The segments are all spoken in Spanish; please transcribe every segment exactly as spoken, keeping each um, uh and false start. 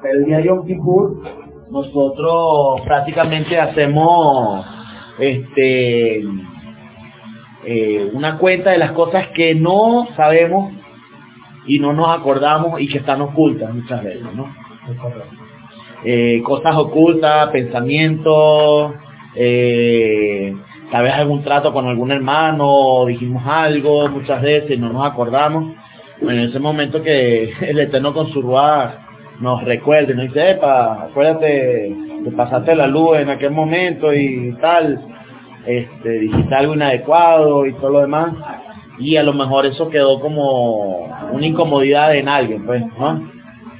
Pero el día de Yom Kippur, nosotros prácticamente hacemos este eh, una cuenta de las cosas que no sabemos y no nos acordamos y que están ocultas muchas veces, ¿no? Eh, cosas ocultas, pensamientos, eh, tal vez algún trato con algún hermano, dijimos algo muchas veces, no nos acordamos. Bueno, en ese momento que el Eterno con su ruaj nos recuerde, nos dice, epa, acuérdate que pasaste la luz en aquel momento y tal, este, dijiste algo inadecuado y todo lo demás, y a lo mejor eso quedó como una incomodidad en alguien, pues, ¿no?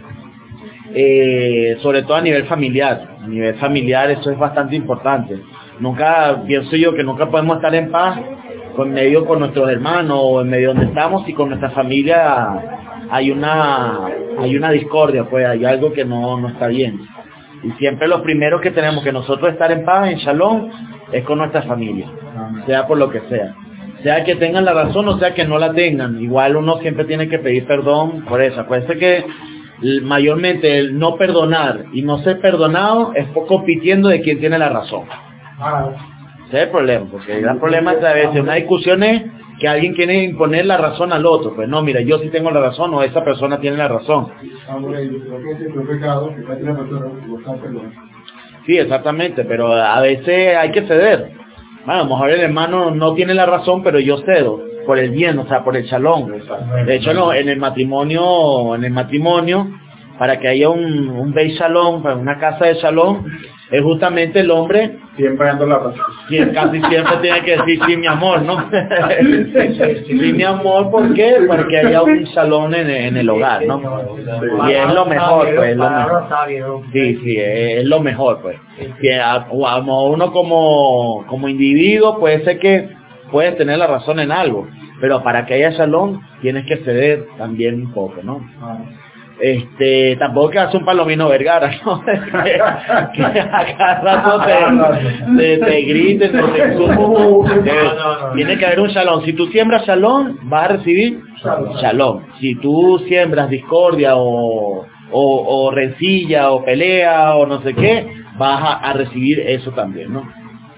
Eh, sobre todo a nivel familiar, a nivel familiar eso es bastante importante. Nunca, pienso yo que nunca podemos estar en paz con medio con nuestros hermanos o en medio donde estamos y con nuestra familia hay una hay una discordia, pues hay algo que no, no está bien. Y siempre lo primero que tenemos que nosotros estar en paz, en shalom, es con nuestra familia, sea por lo que sea. Sea que tengan la razón o sea que no la tengan. Igual uno siempre tiene que pedir perdón por eso. Acuérdense que mayormente el no perdonar y no ser perdonado es compitiendo de quién tiene la razón. Ese es el problema, porque el gran problema es a veces una discusión es que alguien quiere imponer la razón al otro. Pues no, mira, yo sí tengo la razón o esa persona tiene la razón. Sí, exactamente, pero a veces hay que ceder. Bueno, a lo mejor el hermano no tiene la razón, pero yo cedo por el bien, o sea, por el shalom. De hecho, no, en el matrimonio, en el matrimonio, para que haya un, un Beit Shalom, para una casa de shalom, es justamente el hombre siempre dando la razón. Quien casi siempre tiene que decir sí mi amor, ¿no? Sí mi amor, ¿por qué? Porque haya un salón en, en el hogar, ¿no? Y es lo mejor, pues, es lo mejor. Sí, sí, es lo mejor, pues. Que a, a uno como, como individuo puede ser que puedes tener la razón en algo, pero para que haya salón tienes que ceder también un poco, ¿no? Este, tampoco que hace un Palomino Vergara, ¿no? que, que a cada rato te, te, te griten, te, te, te, tiene que haber un shalom. Si tú siembras shalom, vas a recibir shalom. Si tú siembras discordia o, o, o rencilla o pelea o no sé qué, vas a, a recibir eso también, ¿no?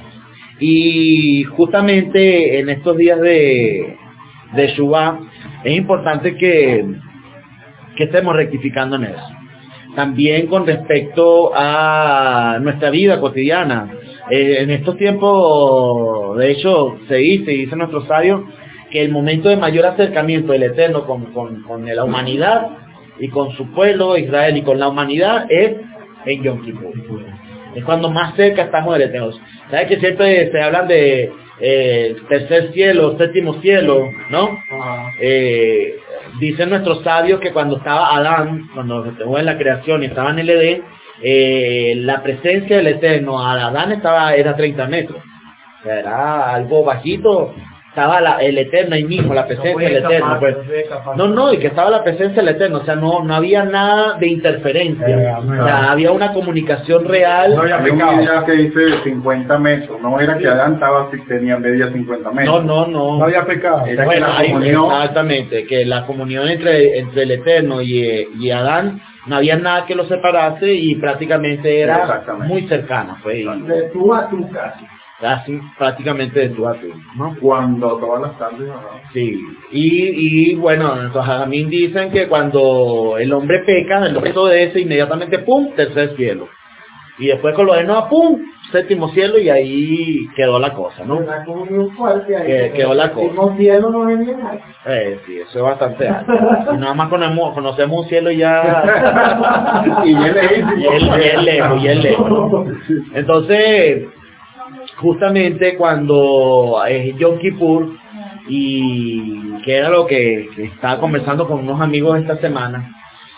Y justamente en estos días de, de Shuvá es importante que que estemos rectificando en eso. También con respecto a nuestra vida cotidiana. Eh, en estos tiempos, de hecho, se dice, dice nuestro sabio, que el momento de mayor acercamiento del Eterno con, con, con la humanidad y con su pueblo Israel y con la humanidad es en Yom Kippur. Es cuando más cerca estamos del Eterno. ¿Sabes que siempre se hablan de eh, tercer cielo, séptimo cielo, ¿no? Eh, dicen nuestros sabios que cuando estaba Adán, cuando se estuvo en la creación y estaba en el Edén, eh, la presencia del Eterno a Adán estaba, era treinta metros. O sea, era algo bajito. Estaba la, el Eterno ahí mismo, la presencia del Eterno. Pues. No, no, y que estaba la presencia del Eterno. O sea, no, no había nada de interferencia. Eh, o sea, había una comunicación real. No había pecado. Ya que dice cincuenta metros. No era que Adán estaba, tenía media cincuenta metros. No, no, no. No había pecado. Bueno, que la comunión, exactamente. Que la comunión entre, entre el Eterno y, y Adán, no había nada que lo separase y prácticamente era muy cercana. Pues, y, de tú a tu casi. Casi prácticamente de tu a tu, ¿no? Cuando todas las tardes, ¿no? Sí, y, y bueno, los Jajamín dicen que cuando el hombre peca, el hombre de ese, inmediatamente, pum, tercer cielo. Y después con lo de no, pum, séptimo cielo, y ahí quedó la cosa, ¿no? La comunión fuerte ahí. Que, quedó la cosa. Séptimo cielo no venía nada. Eh, sí, eso es bastante alto. Y nada más conocemos, conocemos un cielo ya... y él es y él, y él lejos, y él lejos. Entonces... justamente cuando es Yom Kippur y que era lo que, que estaba conversando con unos amigos esta semana,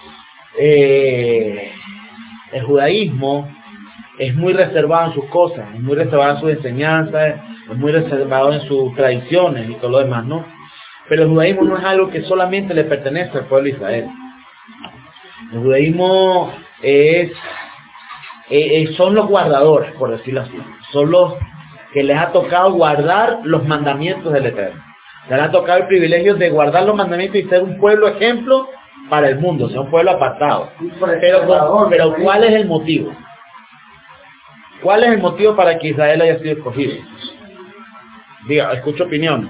eh, el judaísmo es muy reservado en sus cosas, es muy reservado en sus enseñanzas, es muy reservado en sus tradiciones y todo lo demás, ¿no? Pero el judaísmo no es algo que solamente le pertenece al pueblo de Israel. El judaísmo es Eh, eh, son los guardadores, por decirlo así, son los que les ha tocado guardar los mandamientos del Eterno. Les ha tocado el privilegio de guardar los mandamientos y ser un pueblo ejemplo para el mundo, sea un pueblo apartado. Pero, con- pero ¿cuál es el motivo? ¿Cuál es el motivo para que Israel haya sido escogido? Diga, escucho opiniones.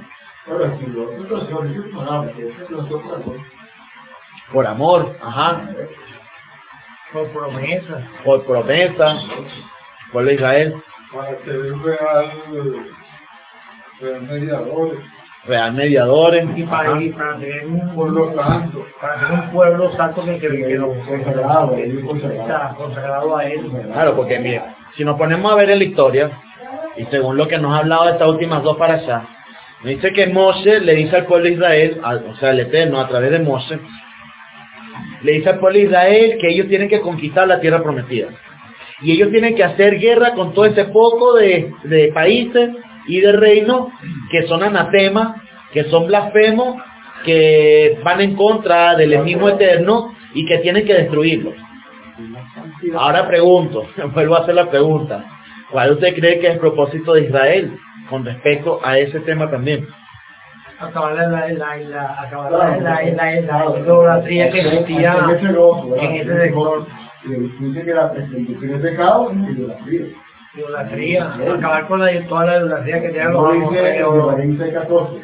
Por amor, ajá. Por promesa. Por promesa, por Israel, Para ser real, real mediadores. real mediadores, Y para, ajá. y para tener un Pueblo santo. para ser un pueblo santo que, que, que lo Consagrado, está consagrado a él. Claro, porque mira, si nos ponemos a ver en la historia, y según lo que nos ha hablado de estas últimas dos para allá, nos dice que Moshe le dice al pueblo de Israel, al- o sea, el Eterno a través de Moshe, le dice al pueblo de Israel que ellos tienen que conquistar la tierra prometida. Y ellos tienen que hacer guerra con todo ese poco de, de países y de reinos que son anatemas, que son blasfemos, que van en contra del mismo Eterno y que tienen que destruirlos. Ahora pregunto, vuelvo a hacer la pregunta, ¿cuál usted cree que es el propósito de Israel con respecto a ese tema también? Acabar la, la, la, la, acabar la, la, la, la idolatría que existía en ese sector. Dice que la presentación es pecado y idolatría. Idolatría, acabar con la, toda la idolatría que tenían los No amos. dice en Valencia catorce.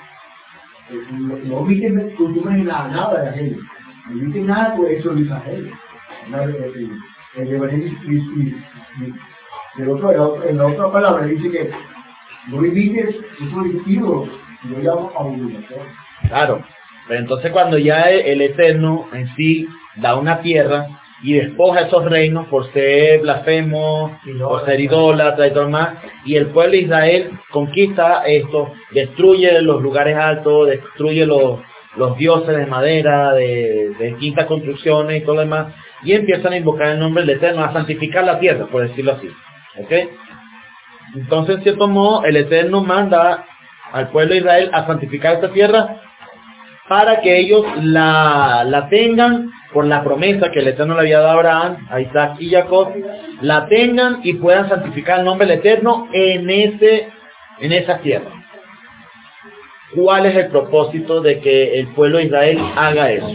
No viste costumbres nada, nada de aquello. No viste nada por eso de Israel. Nada de aquello. El de Valencia y, y, y el otro, el otro, en la otra palabra dice que no viviste eso distinto. Yo llamo a obligación. Claro, pero entonces cuando ya el, el Eterno en sí da una tierra y despoja esos reinos por ser blasfemos, por ser idólatras y todo más, y el pueblo de Israel conquista esto, destruye los lugares altos, destruye los, los dioses de madera, de, de quintas construcciones y todo lo demás, y empiezan a invocar el nombre del Eterno, a santificar la tierra, por decirlo así. ¿Ok? Entonces, en cierto modo, el Eterno manda al pueblo de Israel a santificar esta tierra para que ellos la, la tengan por la promesa que el Eterno le había dado a Abraham, a Isaac y Jacob, la tengan y puedan santificar el nombre del Eterno en ese en esa tierra. ¿Cuál es el propósito de que el pueblo de Israel haga eso?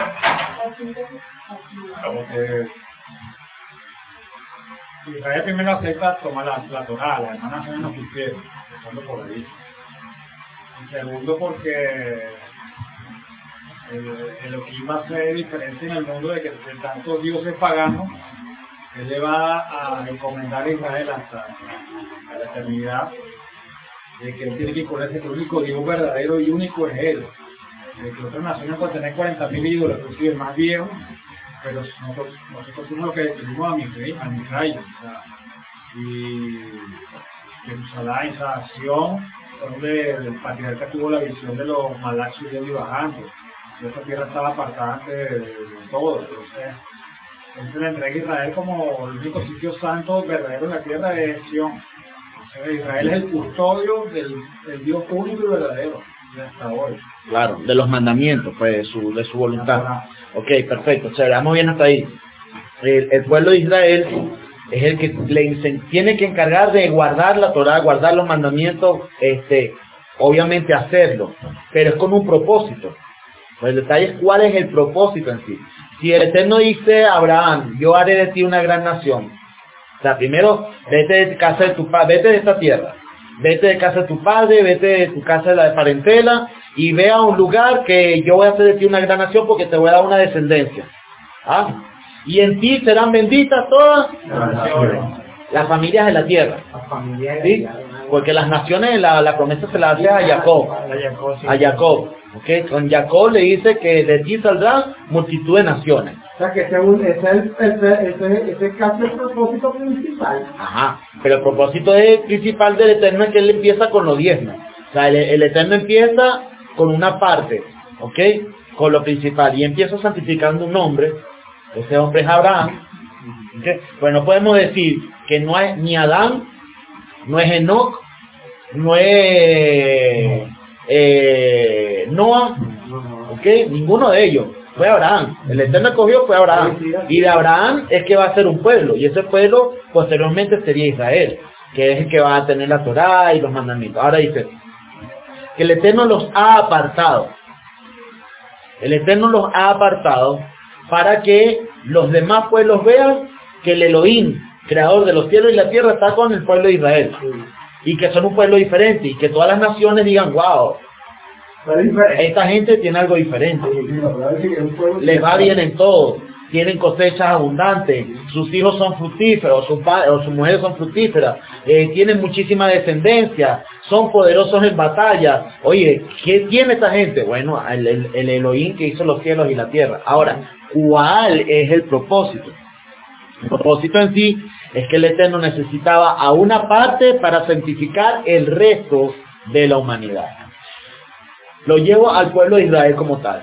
Porque Israel primero acepta tomar la, la Torá, las demás naciones no quisieron, empezando por ahí. Y segundo porque el, el que iba a ser diferente en el mundo de que de tantos dioses paganos, él le va a encomendar a Israel hasta a la eternidad, de que él tiene que ponerse que el único Dios verdadero y único es él. De que otras naciones pueden tener cuarenta mil ídolos, inclusive el más viejo, pero nosotros, nosotros somos lo que decidimos a mi rey, a mi rayo, o sea, y Jerusalén, esa Sion, donde el patriarca tuvo la visión de los malachos subiendo y bajando, y esa tierra estaba apartada antes de, de, de todo, entonces, entonces le entrega a Israel como el único sitio santo verdadero en la tierra de Sion. O sea, Israel es el custodio del, del Dios único y verdadero, de hasta hoy. Claro, de los mandamientos, pues, de su, de su voluntad. Ok, perfecto, o sea, vamos bien hasta ahí. El, el pueblo de Israel es el que le tiene que encargar de guardar la Torá, guardar los mandamientos, este, obviamente hacerlo, pero es con un propósito. Pues el detalle es cuál es el propósito en sí. Si el Eterno dice a Abraham, yo haré de ti una gran nación, o sea, primero, vete de casa de tu padre, vete de esta tierra, vete de casa de tu padre, vete de tu casa de la de parentela, y ve a un lugar que yo voy a hacer de ti una gran nación porque te voy a dar una descendencia. ¿Ah? Y en ti serán benditas todas las familias de la tierra. ¿Sí? Porque las naciones, la, la promesa se la hace a Jacob. A Jacob. ¿Okay? Con Jacob le dice que de ti saldrán multitud de naciones. O sea que ese es un- ese es el, ese, ese, ese casi el propósito principal. Ajá. Pero el propósito de- principal del Eterno es que él empieza con los diezmos. O sea, el, el Eterno empieza con una parte, ¿ok? Con lo principal. Y empieza santificando un hombre. Ese hombre es Abraham. ¿Okay? Pues no podemos decir que no es ni Adán, no es Enoc, no es eh, Noah, ¿ok? Ninguno de ellos. Fue Abraham. El Eterno escogió fue Abraham. Y de Abraham es que va a ser un pueblo. Y ese pueblo posteriormente sería Israel, que es el que va a tener la Torá y los mandamientos. Ahora dice que el Eterno los ha apartado. El Eterno los ha apartado para que los demás pueblos vean que el Elohim, creador de los cielos y la tierra, está con el pueblo de Israel. Y que son un pueblo diferente. Y que todas las naciones digan, wow, esta gente tiene algo diferente. Les va bien en todo. Tienen cosechas abundantes. Sus hijos son fructíferos. Sus padres o sus mujeres son fructíferas. Eh, tienen muchísima descendencia. Son poderosos en batalla. Oye, ¿qué tiene esta gente? Bueno, el, el, el Elohim que hizo los cielos y la tierra. Ahora, ¿cuál es el propósito? El propósito en sí es que el Eterno necesitaba a una parte para santificar el resto de la humanidad. Lo llevo al pueblo de Israel como tal.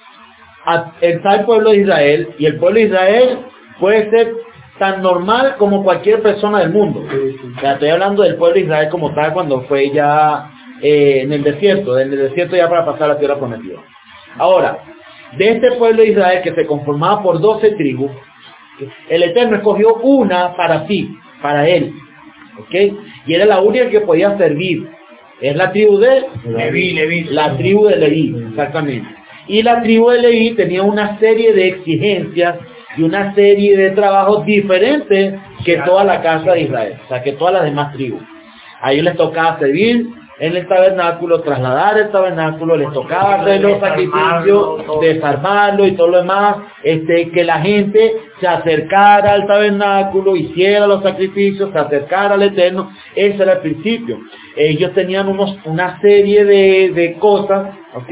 Está el pueblo de Israel, y el pueblo de Israel puede ser tan normal como cualquier persona del mundo. O sea, estoy hablando del pueblo de Israel como tal cuando fue ya eh, en el desierto, en el desierto ya para pasar a la tierra prometida. Ahora, de este pueblo de Israel que se conformaba por doce tribus, el Eterno escogió una para sí, para él, ¿ok? Y era la única que podía servir. Es la tribu de Leví, Leví. La tribu de Leví, exactamente. Y la tribu de Leví tenía una serie de exigencias y una serie de trabajos diferentes que toda la casa de Israel, o sea, que todas las demás tribus. A ellos les tocaba servir en el tabernáculo, trasladar el tabernáculo, les tocaba hacer los sacrificios, desarmarlo y todo lo demás, este, que la gente se acercara al tabernáculo, hiciera los sacrificios, se acercara al Eterno. Ese era el principio. Ellos tenían unos, una serie de, de cosas, ¿ok?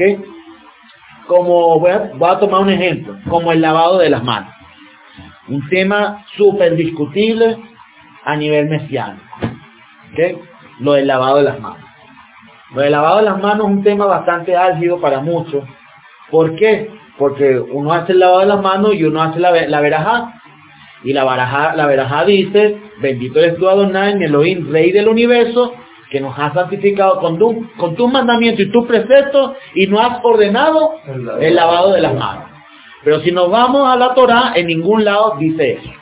Como, voy a, voy a tomar un ejemplo, como el lavado de las manos. Un tema súper discutible a nivel mesiánico, ¿ok? Lo del lavado de las manos. Lo del lavado de las manos es un tema bastante álgido para muchos. ¿Por qué? Porque uno hace el lavado de las manos y uno hace la, la verajá. Y la verajá, la verajá dice, bendito eres tú Adonai, Elohim, Rey del universo, que nos has santificado con tu, con tus mandamientos y tus preceptos, y no has ordenado el lavado de las manos. Pero si nos vamos a la Torá, en ningún lado dice eso.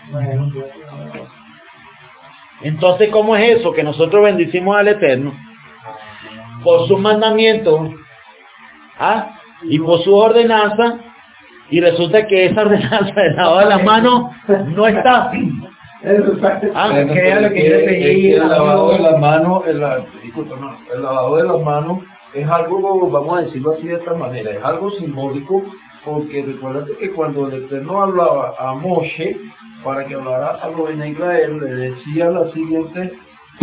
Entonces, ¿cómo es eso? Que nosotros bendicimos al Eterno por sus mandamientos, ¿ah? Y por su ordenanza, y resulta que esa ordenanza de lavado de las manos no está. Ah, que era lo que yo seguí, el lavado de las manos, el, disculpa, no, el lavado de las manos es algo, vamos a decirlo así de esta manera, es algo simbólico, porque recuérdate que cuando el Eterno hablaba a Moshe para que hablara a los de Israel, le decía la siguiente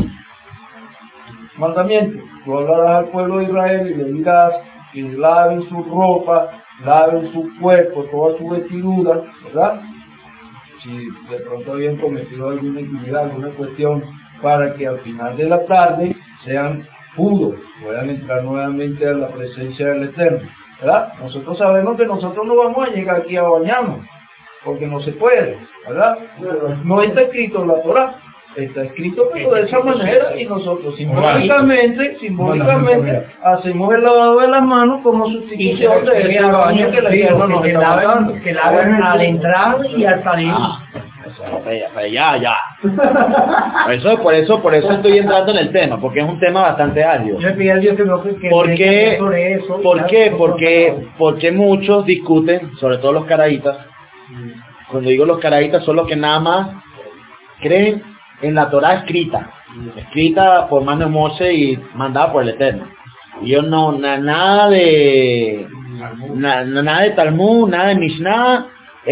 mandamiento: tú hablarás al pueblo de Israel y le dirás que laven su ropa, laven su cuerpo, toda su vestidura, ¿verdad? Si de pronto habían cometido alguna iniquidad, alguna cuestión, para que al final de la tarde sean puros, puedan entrar nuevamente a la presencia del Eterno, ¿verdad? Nosotros sabemos que nosotros no vamos a llegar aquí a bañarnos, porque no se puede, ¿verdad? No está escrito en la Torá, está escrito pero de esa manera, y nosotros simbólicamente, simbólicamente hacemos el lavado de las manos como sustitución de ese baño que el Eterno nos está dando. Que laven al entrar y al salir. Ah, ya, ya. Por eso, por eso, por eso estoy entrando en el tema, porque es un tema bastante árido. Yo le pedí a Dios que no que ¿Por qué? sobre eso. ¿Por qué? Porque, porque muchos discuten, sobre todo los caraítas. Cuando digo los caraítas, son los que nada más creen en la Torá escrita, escrita por mano de Moshe y mandada por el Eterno. Y yo no, na, nada de na, nada de Talmud, nada de Mishnah,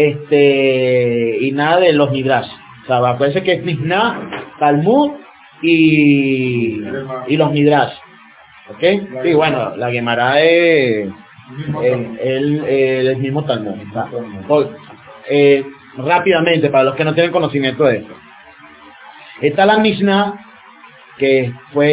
este y nada de los Midrash. O sea, acuérdense que es Mishnah, Talmud y, y los Midrash. ¿Ok? Sí, bueno, la Gemara es el, el, el, el mismo Talmud. Hoy, eh, rápidamente, para los que no tienen conocimiento de esto. Está la Mishnah, que fue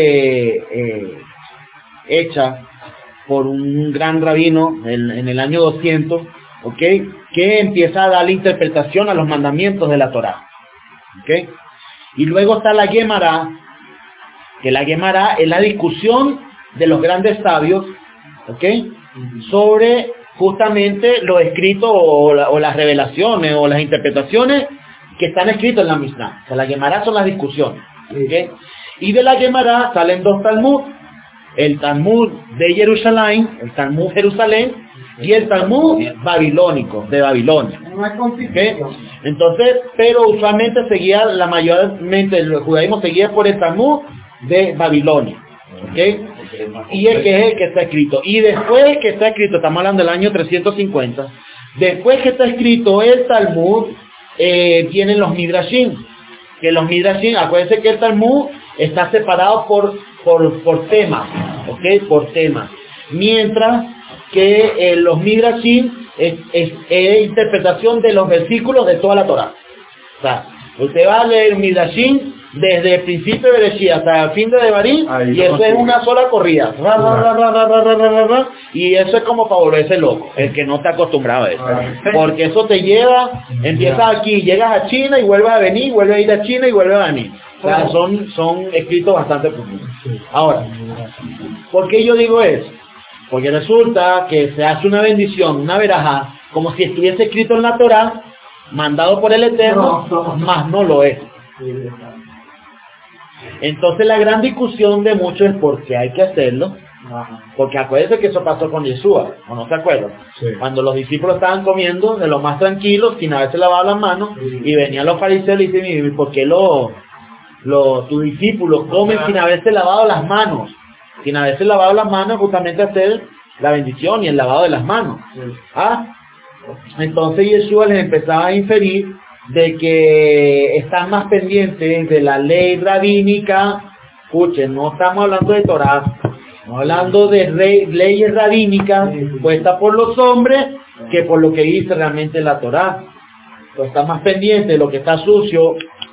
eh, hecha por un gran rabino en, en el año doscientos, ¿ok? Que empieza a dar interpretación a los mandamientos de la Torá, ¿ok? Y luego está la Gemara, que la Gemara es la discusión de los grandes sabios, ¿ok? Sobre justamente lo escrito o, la, o las revelaciones o las interpretaciones que están escritos en la Mishnah. O sea, la Gemara son las discusiones, ¿okay? Y de la Gemara salen dos Talmud: el Talmud de Jerusalén, el Talmud Jerusalén, y el Talmud babilónico, de Babilonia. No hay ¿Okay? constitución. Entonces, pero usualmente seguía, la mayormente el judaísmo seguía por el Talmud de Babilonia. ¿Okay? Y el que es el que está escrito. Y después que está escrito, estamos hablando del año trescientos cincuenta, después que está escrito el Talmud, eh, vienen los Midrashim. Que los Midrashim, acuérdense que el Talmud está separado por, por, por temas, ¿ok? Por temas. Mientras que eh, los Midrashim es, es, es interpretación de los versículos de toda la Torah. O sea, usted va a leer Midrashim desde el principio de Bereshit hasta el fin de Devarim, Ahí y eso es una sola corrida. Ra, ra, ra, ra, ra, ra, ra, ra, ra, y eso es como para volverse loco, el que no está acostumbrado a eso. Porque eso te lleva, empiezas aquí, llegas a China y vuelves a venir, vuelves a ir a China y vuelves a venir. O sea, son, son escritos bastante profundos. Ahora, ¿por qué yo digo eso? Porque resulta que se hace una bendición, una verajá, como si estuviese escrito en la Torah, mandado por el Eterno, No, no. más no lo es. Entonces la gran discusión de muchos es por qué hay que hacerlo, porque acuérdense que eso pasó con Yeshua, ¿o no se acuerdan? Sí. Cuando los discípulos estaban comiendo de lo más tranquilos, sin haberse lavado las manos, y venían los fariseos y dicen, ¿y por qué los, los, tus discípulos comen sin haberse lavado las manos? Sin haberse lavado las manos, justamente hacer la bendición y el lavado de las manos. ¿Ah? Entonces Yeshua les empezaba a inferir de que están más pendientes de la ley rabínica. Escuchen, no estamos hablando de Torah, estamos hablando de rey, leyes rabínicas puestas por los hombres que por lo que dice realmente la Torah. Entonces están más pendientes de lo que está sucio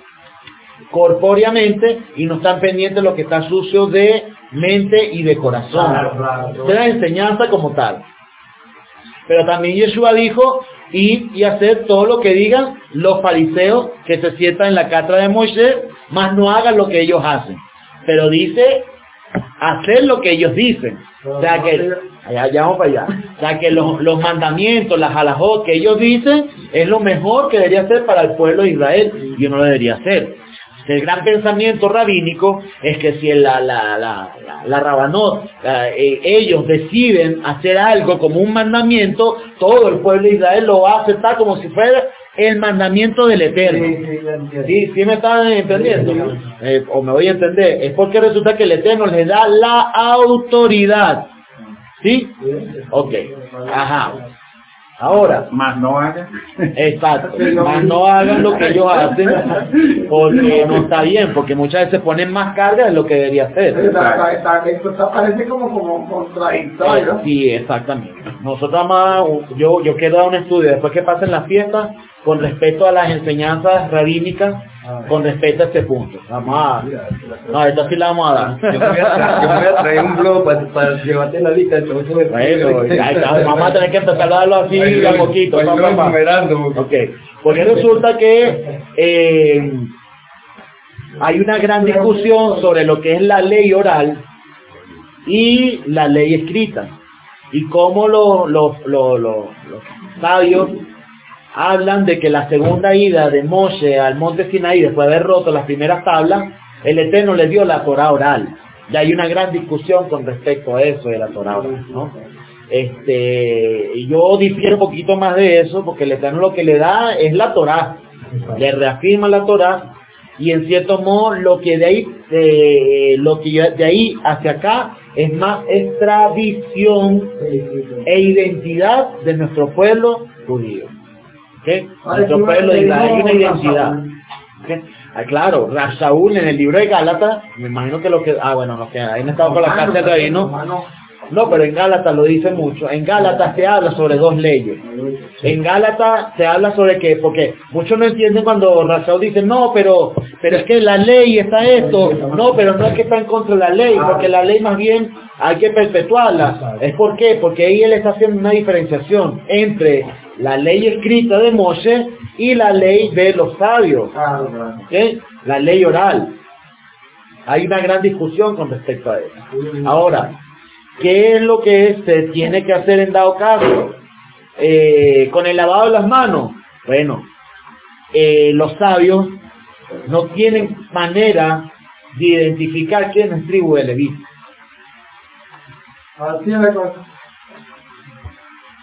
corpóreamente y no están pendientes de lo que está sucio de mente y de corazón. De la enseñanza como tal. Pero también Yeshua dijo ir y hacer todo lo que digan los fariseos que se sientan en la cátedra de Moisés, más no hagan lo que ellos hacen. Pero dice hacer lo que ellos dicen. O sea que, allá, allá vamos para allá. O sea que los, los mandamientos, las halajot que ellos dicen es lo mejor que debería ser para el pueblo de Israel y uno lo debería hacer. El gran pensamiento rabínico es que si la, la, la, la, la Rabanot, la, eh, ellos deciden hacer algo como un mandamiento, todo el pueblo de Israel lo va a aceptar como si fuera el mandamiento del Eterno. ¿Sí, sí me están entendiendo? Eh, o me voy a entender. Es porque resulta que el Eterno les da la autoridad. ¿Sí? Ok. Ajá. Ahora, Más no hagan. exacto, más no hagan lo que ellos hacen porque no está bien, porque muchas veces ponen más carga de lo que debería ser. Está- está- Esto está- parece como, como contradictorio. Sí, exactamente. Nosotros más, yo, yo quiero dar un estudio después que pasen las fiestas con respecto a las enseñanzas rabínicas, con respecto a este punto. Vamos a, no, esto sí la vamos a dar. Yo me voy a traer, yo me voy a traer un blog para, para llevarte la lista. Entonces, Bueno, ya está, vamos a tener que empezar a darlo así de a poquito. Voy pa, pa, pa. enumerando. Ok, porque resulta que eh, hay una gran discusión sobre lo que es la ley oral y la ley escrita, y cómo los, los, los, los, los sabios hablan de que la segunda ida de Moshe al monte Sinaí, después de haber roto las primeras tablas, el Eterno le dio la Torah oral. Y hay una gran discusión con respecto a eso de la Torah oral, ¿no? Este, yo difiero un poquito más de eso, porque el Eterno lo que le da es la Torah, le reafirma la Torah, y en cierto modo lo que de ahí, eh, lo que de ahí hacia acá es más es tradición e identidad de nuestro pueblo judío. ¿Okay? Nuestro pueblo de Israel hay una identidad. ¿Okay? Ah, claro, Rab Shaul en el libro de Gálatas, me imagino que lo que, ah bueno, lo que ahí me estaba con la casa del rabino. No, pero en Gálatas lo dice mucho. En Gálatas se habla sobre dos leyes. En Gálatas se habla sobre que, porque muchos no entienden cuando Rab dice, no, pero pero es que la ley está esto. No, pero no es que está en contra de la ley, porque la ley más bien hay que perpetuarla. ¿Es por qué? Porque ahí él está haciendo una diferenciación entre la ley escrita de Moshe y la ley de los sabios. ¿Okay? La ley oral. Hay una gran discusión con respecto a eso. Ahora, ¿qué es lo que se tiene que hacer en dado caso? Eh, con el lavado de las manos. Bueno, eh, los sabios no tienen manera de identificar quién es tribu de Leví. Así es la cosa.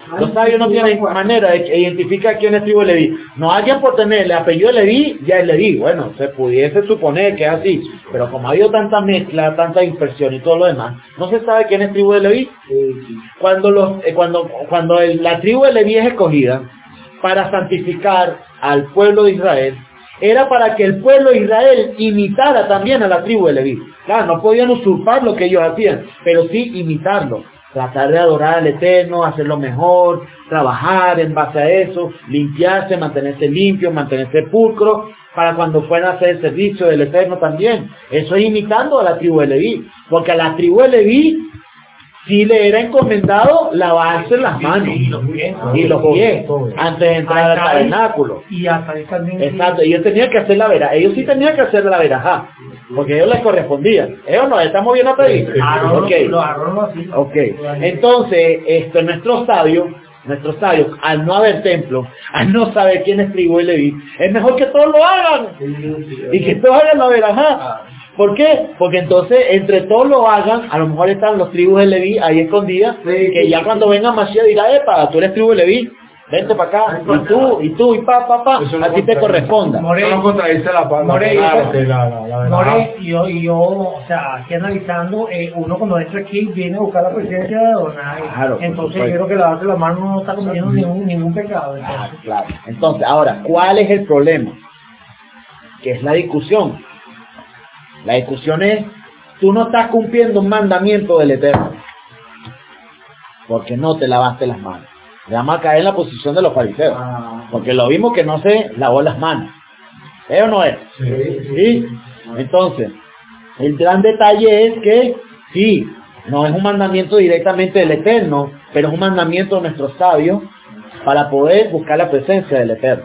Los sabios no tienen manera de identificar quién es tribu de Leví. No alguien por tener el apellido de Leví, ya es Leví. Bueno, se pudiese suponer que es así, pero como ha habido tanta mezcla, tanta dispersión y todo lo demás, no se sabe quién es tribu de Leví. Cuando, los, eh, cuando, cuando el, la tribu de Leví es escogida para santificar al pueblo de Israel, era para que el pueblo de Israel imitara también a la tribu de Leví. Claro, no podían usurpar lo que ellos hacían, pero sí imitarlo. Tratar de adorar al Eterno, hacerlo mejor, trabajar en base a eso, limpiarse, mantenerse limpio, mantenerse pulcro, para cuando fueran a hacer el servicio del Eterno también. Eso es imitando a la tribu de Leví, porque a la tribu de Leví sí le era encomendado lavarse las manos y los pies, y los pies antes de entrar al tabernáculo. Y hasta ahí también. Exacto, ellos tenían que hacer la verajá, ellos sí tenían que hacer la verajá, porque a ellos les correspondía. Ellos no, estamos bien hasta ahí. Okay. ok, entonces, esto, nuestros sabios, nuestros sabios, al no haber templo, al no saber quién es tribu y Leví, es mejor que todos lo hagan, y que todos hagan la verajá. ¿Por qué? Porque entonces, entre todos lo hagan, a lo mejor están los tribus de Leví ahí escondidas, sí, que ya cuando venga Mashiach dirá, epa, tú eres tribu de Leví, vente para acá, y tú, y tú, y pa, pa, pa, a ti te corresponda. Eso no contradice la palabra. More, la, la, la, la, More, y yo, y yo, o sea, aquí analizando, eh, uno cuando entra aquí viene a buscar la presencia de Adonai. Claro, entonces yo creo que lavarse las manos no está cometiendo ningún, ningún pecado. Entonces. Claro, claro. Entonces, ahora, ¿cuál es el problema? Que es la discusión. La discusión es, tú no estás cumpliendo un mandamiento del Eterno, porque no te lavaste las manos. Le vamos a caer en la posición de los fariseos, porque lo vimos que no se lavó las manos. ¿Es o no es? Sí. ¿Sí? Entonces, el gran detalle es que, sí, no es un mandamiento directamente del Eterno, pero es un mandamiento de nuestros sabios para poder buscar la presencia del Eterno.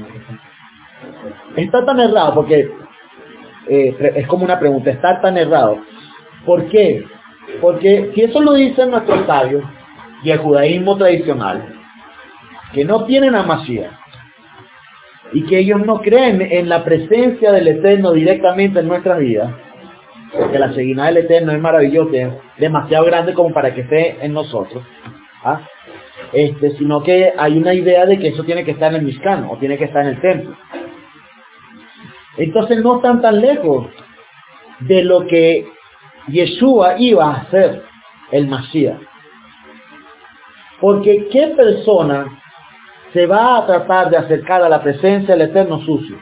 Está tan errado porque... Eh, es como una pregunta, está tan errado. ¿Por qué? Porque si eso lo dicen nuestros sabios y el judaísmo tradicional, que no tienen a Mashiach y que ellos no creen en la presencia del Eterno directamente en nuestras vidas, porque la Shekinah del Eterno es maravillosa, es demasiado grande como para que esté en nosotros, ¿ah? este, sino que hay una idea de que eso tiene que estar en el Mishkan o tiene que estar en el templo. Entonces no están tan lejos de lo que Yeshua iba a hacer, el Mashiach. Porque ¿qué persona se va a tratar de acercar a la presencia del Eterno sucio?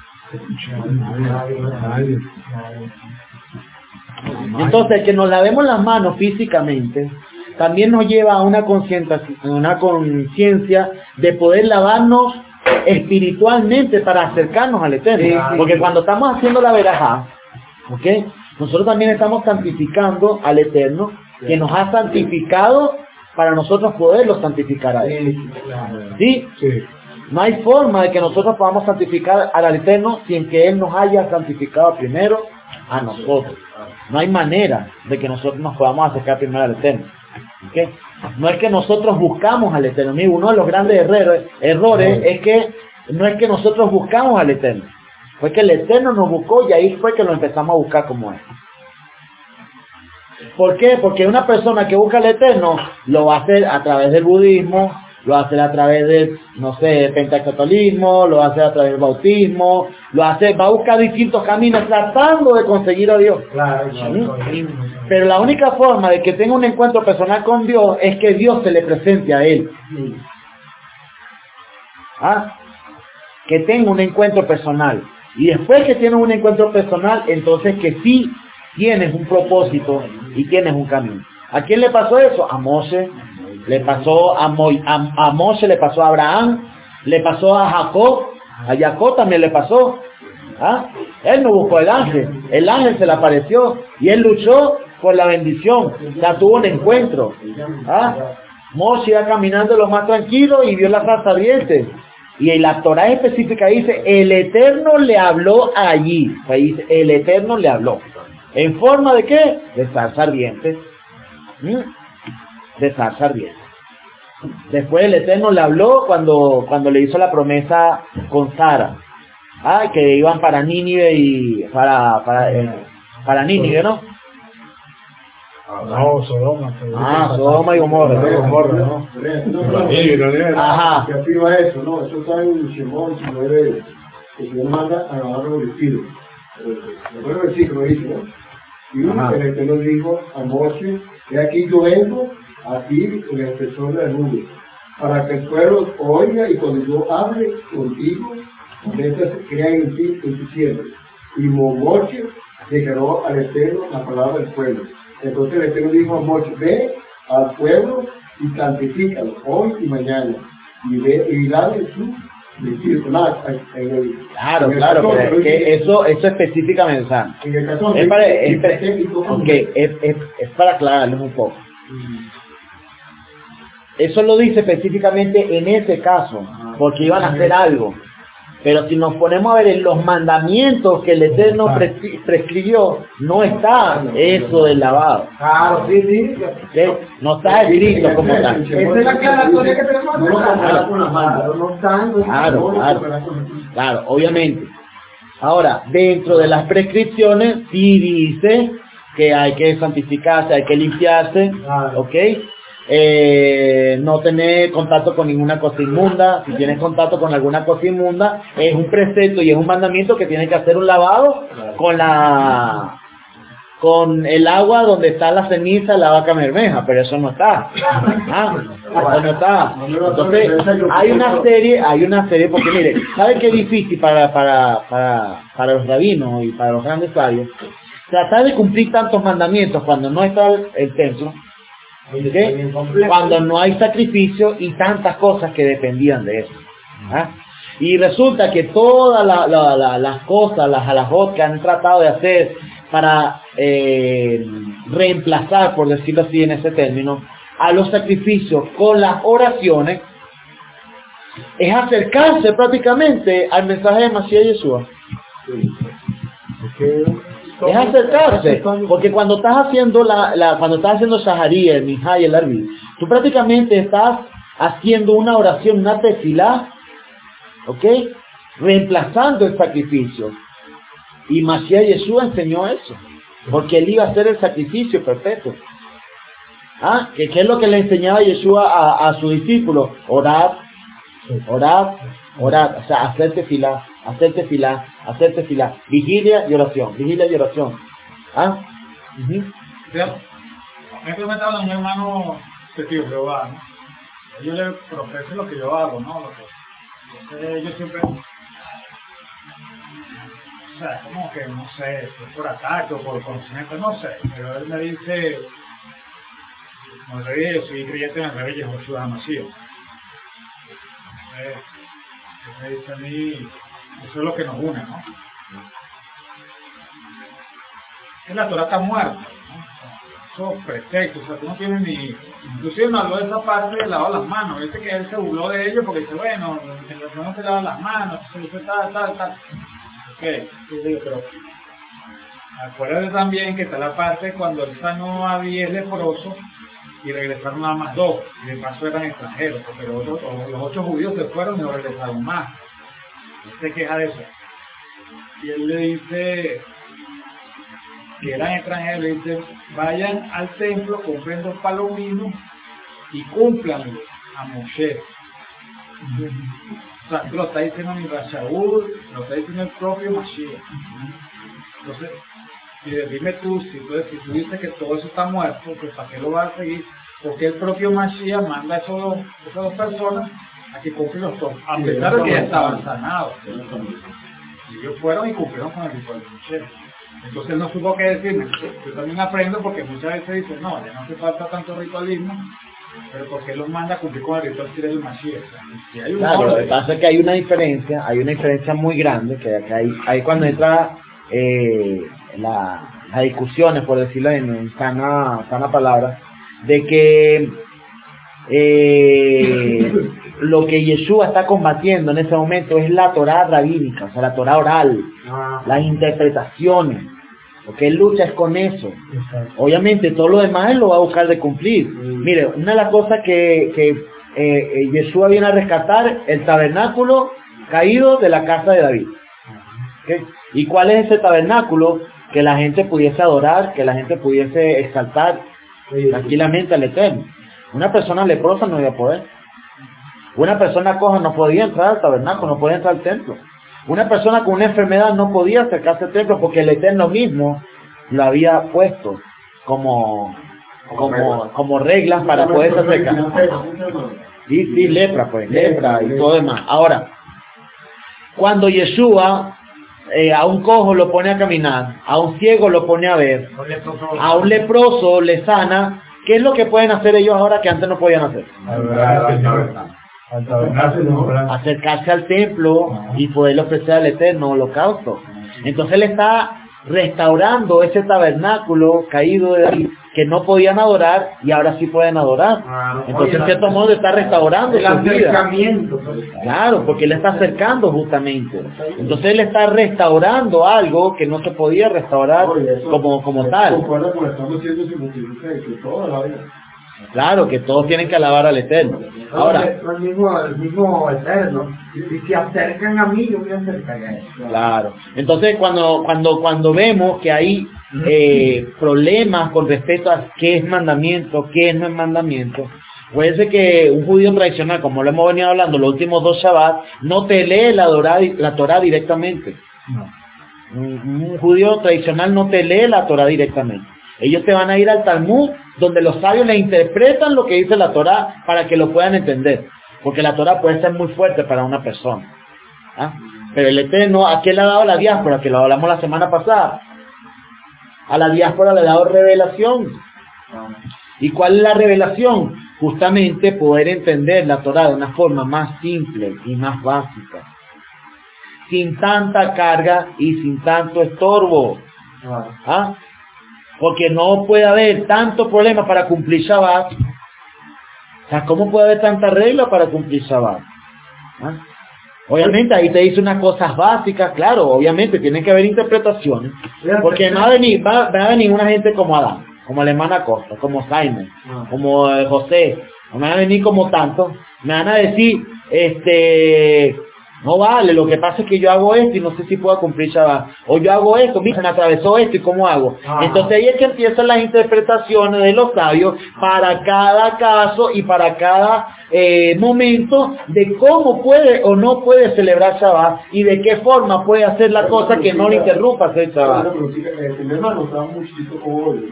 Entonces el que nos lavemos las manos físicamente también nos lleva a una conciencia, una conciencia de poder lavarnos espiritualmente para acercarnos al Eterno. Sí, sí, porque sí. Cuando estamos haciendo la verajá, ¿okay? Nosotros también estamos santificando al Eterno, sí, que nos ha santificado para nosotros poderlo santificar a Él. ¿Sí? Sí. No hay forma de que nosotros podamos santificar al Eterno sin que Él nos haya santificado primero a nosotros. No hay manera de que nosotros nos podamos acercar primero al Eterno. ¿Okay? No es que nosotros buscamos al Eterno. Uno de los grandes errores, errores es que no es que nosotros buscamos al Eterno. Fue que el Eterno nos buscó y ahí fue que lo empezamos a buscar como es. ¿Por qué? Porque una persona que busca al Eterno lo va a hacer a través del budismo, lo va a hacer a través del, no sé, pentecostalismo, lo va a hacer a través del bautismo, lo hace, va a buscar distintos caminos tratando de conseguir a Dios. Claro, ¿sí? Pero la única forma de que tenga un encuentro personal con Dios es que Dios se le presente a él. ¿Ah? Que tenga un encuentro personal. Y después que tienes un encuentro personal, entonces que sí tienes un propósito y tienes un camino. ¿A quién le pasó eso? A Moshe, le pasó a, Mo, a, a Moshe, le pasó a Abraham, le pasó a Jacob, a Jacob también le pasó. ¿Ah? Él no buscó el ángel, el ángel se le apareció y él luchó por la bendición, ya tuvo un encuentro. ¿Ah? Moshe iba caminando lo más tranquilo y vio la zarza ardiente. Y la Torah específica dice, el Eterno le habló allí. O sea, dice, el Eterno le habló. ¿En forma de qué? De zarza ardiente. ¿Mm? De zarza ardiente. Después el Eterno le habló cuando, cuando le hizo la promesa con Sara. Ah, que iban para Nínive y para, para, eh, para Nínive, ¿no? No, Sodoma. Ah, Sodoma y Gomorra. Gomorra, ¿no? Ajá. Que afirma eso, ¿no? Eso está en Shemón diecinueve, que se manda a lavar los vestidos. El primer versículo dice, ¿no? Y el Eterno dijo a Moshe, he aquí yo vengo a ti en el espesor de la nube, para que el pueblo oiga y cuando yo hable contigo, entonces crean en ti en tu siervo. Y Moshe declaró al Eterno la palabra del pueblo. Entonces el Eterno dijo a Moshe, ve al pueblo y santifícalo hoy y mañana, y ve y dale su vestido. Claro, claro, pero es que eso, eso específicamente, o sea, en el catorce, es para, es, okay, es, es, es para aclararles un poco. Eso lo dice específicamente en ese caso, porque iban a hacer algo. Pero si nos ponemos a ver en los mandamientos que el Eterno prescri prescribió, no está eso del lavado. Claro, sí, sí. ¿Sí? No está escrito como tal. Esa es la aclaratoria que tenemos que hacer. No están. Claro, claro. Claro, obviamente. Ahora, dentro de las prescripciones, sí dice que hay que santificarse, hay que limpiarse, ¿ok? Eh, no tener contacto con ninguna cosa inmunda. Si tienes contacto con alguna cosa inmunda, es un precepto y es un mandamiento que tienes que hacer un lavado con la con el agua donde está la ceniza de la vaca bermeja, pero eso no está. ¿Ah? Eso no está. Entonces hay una serie, hay una serie, porque mire, ¿sabe qué es difícil para, para, para, para los rabinos y para los grandes sabios? Tratar de cumplir tantos mandamientos cuando no está el, el templo. ¿Okay? Cuando no hay sacrificio y tantas cosas que dependían de eso. ¿Ah? Y resulta que todas la, la, la, las cosas, las halajot que han tratado de hacer para eh, reemplazar, por decirlo así en ese término, a los sacrificios con las oraciones, es acercarse prácticamente al mensaje de Mashiach Yeshua. Es acercarse, porque cuando estás haciendo la, la cuando estás haciendo Shaharía, el Minhá y el Arbi, tú prácticamente estás haciendo una oración, una tefilá, ¿ok? Reemplazando el sacrificio. Y Mashiach Yeshua enseñó eso, porque él iba a hacer el sacrificio perfecto. ¿Ah? ¿Qué, qué es lo que le enseñaba Yeshua a, a sus discípulos? Orad, orad, orad, o sea, hacer tefilá. Hacer tefilá, hacer tefilá, vigilia y oración, vigilia y oración. ¿Ah? Uh-huh. Me he comentado a mi hermano testigo Jehová, ¿no? Yo le profeso lo que yo hago, ¿no? Lo que, entonces, yo siempre, o sea, como que, no sé, si es por ataque o por conocimiento, no sé, pero él me dice, como le dije, yo soy creyente en el rey Yehoshua Hamashiach. Entonces, él me dice a mí, eso es lo que nos une, ¿no? Que la Torah está muerta, ¿no? Esos pretextos, o sea, tú no tienes ni... Inclusive me habló de esa parte de lavar las manos, dice que él se burló de ello porque dice, bueno, no se lavan las manos, se dice tal, tal, tal. Ok, yo digo, pero... Acuérdate también que está la parte cuando él sanó a diez leprosos y regresaron nada más dos, y de paso eran extranjeros, porque los, otros, los ocho judíos se fueron y no regresaron más. Él se queja de eso. Y él le dice que eran extranjeros, le dice, vayan al templo, compren dos palominos y cúmplanlo a Moshe. O sea, lo está diciendo mi Rashaúl, lo está diciendo el propio Mashiach. Entonces, dime tú, si tú, si tú dices que todo eso está muerto, pues ¿para qué lo vas a seguir? Porque el propio Mashiach manda a esos dos, esas dos personas a que cumplen los dos, a pesar de que ya estaban sanados. Y ellos fueron y cumplieron con el ritual de Moshe. Entonces él no supo qué decirme. Yo también aprendo porque muchas veces dicen, no, ya no hace falta tanto ritualismo, pero porque él los manda a cumplir con el ritual que es el Mashiach. Si hay un claro, lo que orden, pasa es que hay una diferencia, hay una diferencia muy grande, que, que hay, hay cuando entra eh, la, las discusiones, por decirlo en, en sana, sana palabra, de que eh, lo que Yeshua está combatiendo en ese momento es la Torah rabínica, o sea, la Torah oral, las interpretaciones. Lo que él lucha es con eso. Obviamente todo lo demás él lo va a buscar de cumplir. Mire, una de las cosas que, que eh, Yeshua viene a rescatar, el tabernáculo caído de la casa de David. ¿Okay? ¿Y cuál es ese tabernáculo? Que la gente pudiese adorar, que la gente pudiese exaltar sí, tranquilamente al Eterno. Una persona leprosa no iba a poder. Una persona coja no podía entrar al tabernáculo, no podía entrar al templo. Una persona con una enfermedad no podía acercarse al templo porque el Eterno mismo lo había puesto como como como reglas para poderse acercar. Sí, sí, lepra, pues, lepra y todo demás. Ahora, cuando Yeshua eh, a un cojo lo pone a caminar, a un ciego lo pone a ver, a un leproso le sana, ¿qué es lo que pueden hacer ellos ahora que antes no podían hacer? Acercarse al templo y poderle ofrecer al Eterno holocausto. Entonces él está restaurando ese tabernáculo caído de ahí que no podían adorar y ahora sí pueden adorar. Entonces en cierto modo está restaurando el acercamiento. Claro, porque él está acercando justamente. Entonces él está restaurando algo que no se podía restaurar como, como tal. Claro, que todos tienen que alabar al Eterno. Ahora, el mismo, el mismo Eterno, si se acercan a mí, yo me acercaré a él. Claro. Entonces, cuando cuando cuando vemos que hay eh, problemas con respecto a qué es mandamiento, qué no es mandamiento, puede ser que un judío tradicional, como lo hemos venido hablando los últimos dos Shabbat, no te lee la, Torah, la Torah directamente. No. Un, un judío tradicional no te lee la Torah directamente. Ellos te van a ir al Talmud, donde los sabios le interpretan lo que dice la Torah para que lo puedan entender. Porque la Torah puede ser muy fuerte para una persona. ¿Ah? Pero el Eterno, ¿a qué le ha dado la diáspora? Que lo hablamos la semana pasada. A la diáspora le ha dado revelación. ¿Y cuál es la revelación? Justamente poder entender la Torah de una forma más simple y más básica. Sin tanta carga y sin tanto estorbo. ¿Ah? Porque no puede haber tanto problema para cumplir Shabbat. O sea, ¿cómo puede haber tanta regla para cumplir Shabbat? ¿Ah? Obviamente ahí te dice unas cosas básicas, claro, obviamente tiene que haber interpretaciones. Porque no va a venir, va, va a venir una gente como Adán, como la hermana Costa, como Simon, como eh, José, no me van a venir como tanto, me van a decir, este... no vale, lo que pasa es que yo hago esto y no sé si puedo cumplir Shabbat. O yo hago esto, mira, me atravesó esto y cómo hago. Ah. Entonces ahí es que empiezan las interpretaciones de los sabios para cada caso y para cada eh, momento de cómo puede o no puede celebrar Shabbat y de qué forma puede hacer la cosa que no le interrumpa hacer Shabbat. Mi hermano estaba muy chiquito como hoy,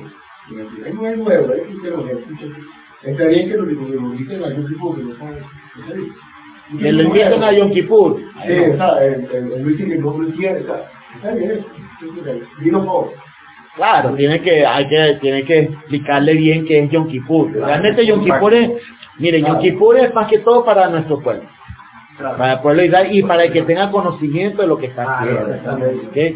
no es nuevo, está bien que lo dicen la gente porque no sabe. Que le inviten a Yom Kippur. Sí, o sea, el, el, el dice que no lo quiere, está bien, vino poco. Claro, tiene que, hay que, tiene que explicarle bien qué es Yom Kippur. Realmente Yom Kippur es, mire, Yom Kippur es más que todo para nuestro pueblo. Para el pueblo Israel y para el que tenga conocimiento de lo que está haciendo. ¿Okay?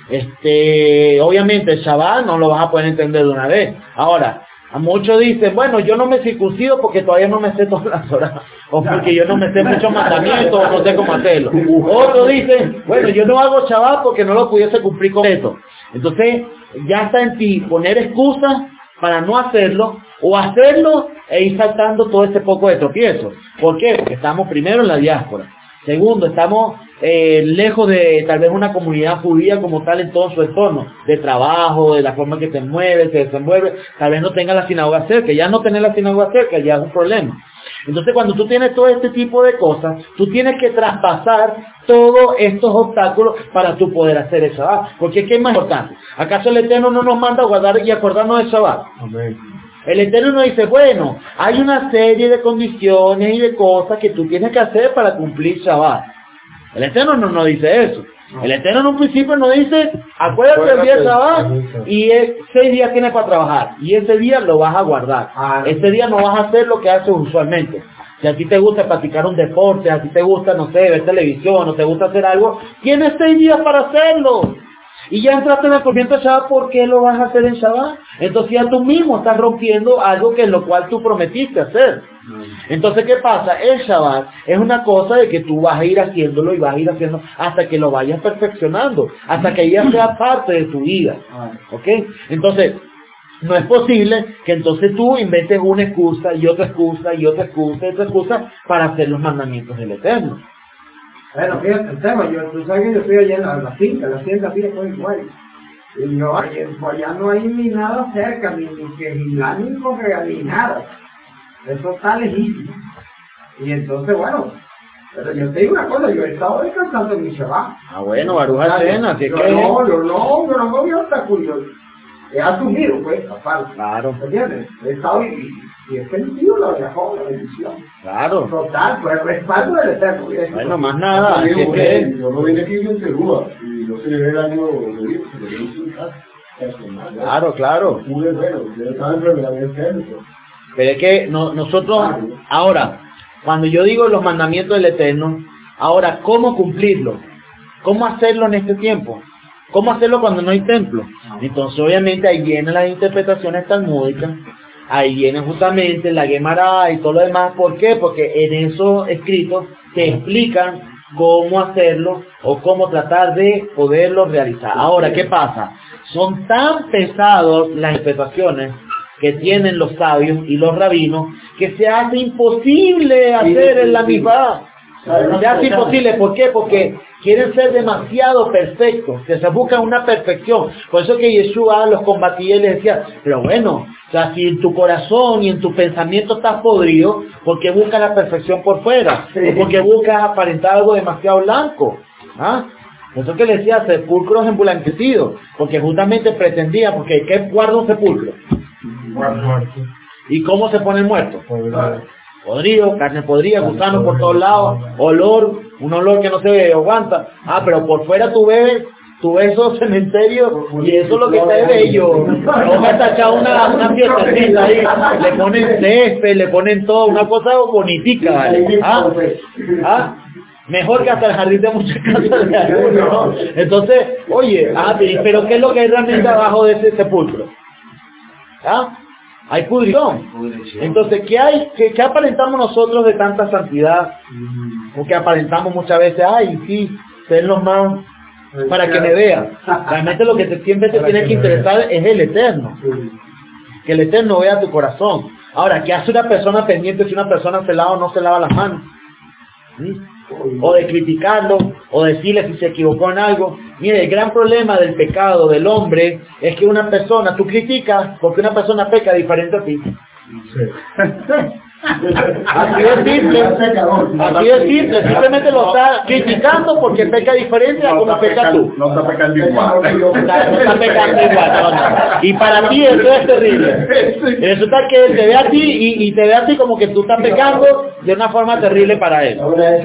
Este, obviamente el Shabbat no lo vas a poder entender de una vez. Ahora, a muchos dicen, bueno, yo no me circuncido porque todavía no me sé todas las horas, o porque yo no me sé muchos mandamientos, o no sé cómo hacerlo. Otros dicen, bueno, yo no hago Shabbat porque no lo pudiese cumplir con esto. Entonces, ya está en ti poner excusas para no hacerlo, o hacerlo e ir saltando todo ese poco de tropiezos. ¿Por qué? Porque estamos primero en la diáspora. Segundo, estamos eh, lejos de tal vez una comunidad judía como tal en todo su entorno, de trabajo, de la forma que se mueve, se desenvuelve, tal vez no tenga la sinagoga cerca, ya no tener la sinagoga cerca ya es un problema. Entonces cuando tú tienes todo este tipo de cosas, tú tienes que traspasar todos estos obstáculos para tú poder hacer el Shabbat. Porque ¿qué es más importante? ¿Acaso el Eterno no nos manda a guardar y acordarnos del Shabbat? Amén. El Eterno nos dice, bueno, hay una serie de condiciones y de cosas que tú tienes que hacer para cumplir Shabbat. El Eterno no nos dice eso. El Eterno en un principio nos dice, acuérdate del día de Shabbat y es, seis días tienes para trabajar y ese día lo vas a guardar. Ese día no vas a hacer lo que haces usualmente. Si a ti te gusta practicar un deporte, a ti te gusta, no sé, ver televisión, o te gusta hacer algo, tienes seis días para hacerlo. Y ya entraste en el cumplimiento de Shabbat, ¿por qué lo vas a hacer en Shabbat? Entonces ya tú mismo estás rompiendo algo que en lo cual tú prometiste hacer. Entonces, ¿qué pasa? El Shabbat es una cosa de que tú vas a ir haciéndolo y vas a ir haciendo hasta que lo vayas perfeccionando, hasta que ya sea parte de tu vida. ¿Ok? Entonces, no es posible que entonces tú inventes una excusa y otra excusa y otra excusa y otra excusa para hacer los mandamientos del Eterno. Bueno, fíjate el tema, yo, tú sabes que yo estoy allá en la, la finca, la finca, la finca, todo igual. Y no, allá no hay ni nada cerca, ni, ni que ni ni congregar, ni nada. Eso está lejísimo. Y entonces, bueno, pero yo te digo una cosa, yo he estado descansando en mi Shabbat. Ah, bueno, Baruch Hashem, así que... No, yo no, yo no comí obstáculos. He asumido, pues, aparte. Claro. ¿Entiendes? He estado y, y he sentido la viajó, la bendición. Claro. Total, pues el respaldo del Eterno. Bueno, más nada, así Yo, que... yo no vine aquí en Perú y yo celebré el año de Dios, se lo hice en casa. Claro, claro. Muy bueno, yo estaba en enfermedad de enfermo. Pero es que no, nosotros, ahora, cuando yo digo los mandamientos del Eterno, ahora, ¿cómo cumplirlo? ¿Cómo hacerlo en este tiempo? ¿Cómo hacerlo cuando no hay templo? Entonces, obviamente, ahí vienen las interpretaciones talmúdicas, ahí viene justamente la Gemara y todo lo demás. ¿Por qué? Porque en esos escritos te explican cómo hacerlo o cómo tratar de poderlo realizar. Ahora, ¿qué pasa? Son tan pesados las interpretaciones que tienen los sabios y los rabinos que se hace imposible hacer en la misma. Se hace imposible, ¿por qué? Porque quieren ser demasiado perfectos, que se buscan una perfección. Por eso que Yeshua los combatía y les decía, pero bueno, o sea, si en tu corazón y en tu pensamiento estás podrido, ¿por qué buscas la perfección por fuera? ¿O porque buscas aparentar algo demasiado blanco? ¿Ah? Eso que le decía, sepulcros emblanquecidos, porque justamente pretendía, porque ¿qué guarda un sepulcro? ¿Y cómo se pone el muerto? Podrido, carne podrida, gusano por todos lados, olor, un olor que no se aguanta. Ah, pero por fuera tú ves, tú ves esos cementerios y eso es lo que está de bello. Vamos a sacar una, una fiestecita ahí, le ponen césped, le ponen todo, una cosa bonitica, ¿vale? ¿Ah? ¿Ah? Mejor que hasta el jardín de muchas casas de algunos, ¿no? Entonces, oye, ah, pero ¿qué es lo que hay realmente abajo de ese sepulcro? ¿Ah? Hay pudrición. Entonces, ¿qué hay? ¿Qué, qué aparentamos nosotros de tanta santidad? Porque aparentamos muchas veces, ay, sí, ser los más para que me vean. Realmente lo que te, siempre te tiene que interesar es el Eterno. Que el Eterno vea tu corazón. Ahora, ¿qué hace una persona pendiente si una persona se lava o no se lava las manos? ¿Sí? O de criticarlo, o decirle si se equivocó en algo. Mire, el gran problema del pecado del hombre es que una persona, tú criticas porque una persona peca diferente a ti. Sí. Así es simple, así es simple, simplemente lo está criticando porque peca diferente a como peca tú. No está pecando igual. No está pecando igual, no, no. Y para ti eso es terrible. Resulta que te ve a ti y, y te ve a ti como que tú estás pecando de una forma terrible para él.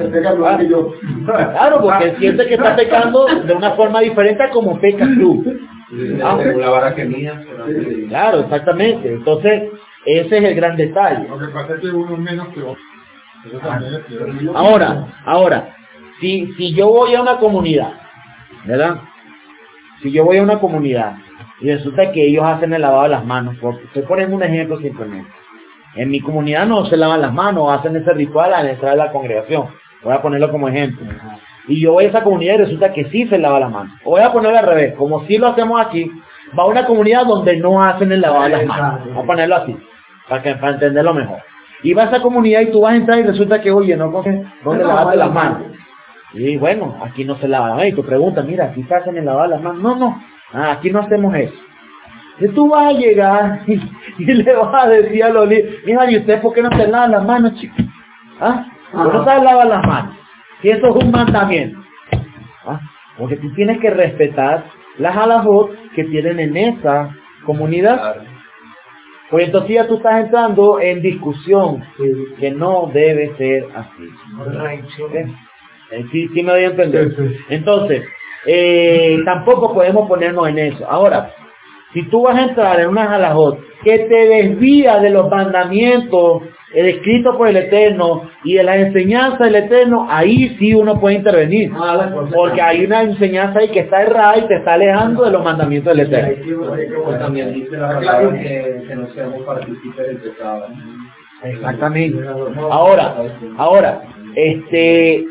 Claro, porque siente que está pecando de una forma diferente a como pecas tú. Ah, la vara que mía. Claro, exactamente. Entonces, ese es el gran detalle. Lo que pasa es que uno es menos que otro. Eso también es cierto. Ahora, ahora, si, si yo voy a una comunidad, ¿verdad? Si yo voy a una comunidad y resulta que ellos hacen el lavado de las manos, porque estoy poniendo un ejemplo simplemente. En mi comunidad no se lavan las manos, hacen ese ritual al entrar a la congregación. Voy a ponerlo como ejemplo. Y yo voy a esa comunidad y resulta que sí se lava las manos. O voy a ponerlo al revés, como si lo hacemos aquí, va a una comunidad donde no hacen el lavado de las manos. Vamos a ponerlo así, para, que, para entenderlo mejor. Y vas a esa comunidad y tú vas a entrar y resulta que, oye, no conoces dónde lavarte las manos. Y bueno, aquí no se lava las manos. Y tú preguntas, mira, aquí se hacen el lavado de las manos. No, no, ah, aquí no hacemos eso. Y tú vas a llegar y, y le vas a decir a los líderes, mira, ¿y usted por qué no se lava las manos, chicos? ¿Ah? ¿Por no se lavan las manos? Si eso es un mandamiento. ¿Ah? Porque tú tienes que respetar las halajot que tienen en esa comunidad. Pues entonces ya tú estás entrando en discusión que no debe ser así. ¿Sí? Sí, sí me doy a entender. Entonces, eh, tampoco podemos ponernos en eso. Ahora, si tú vas a entrar en una halajot que te desvía de los mandamientos el escrito por el Eterno y de la enseñanza del Eterno, ahí sí uno puede intervenir. Porque hay una enseñanza ahí que está errada y te está alejando de los mandamientos del Eterno. También dice la palabra que, que no seamos partícipes del pecado. Exactamente. Ahora, ahora, este,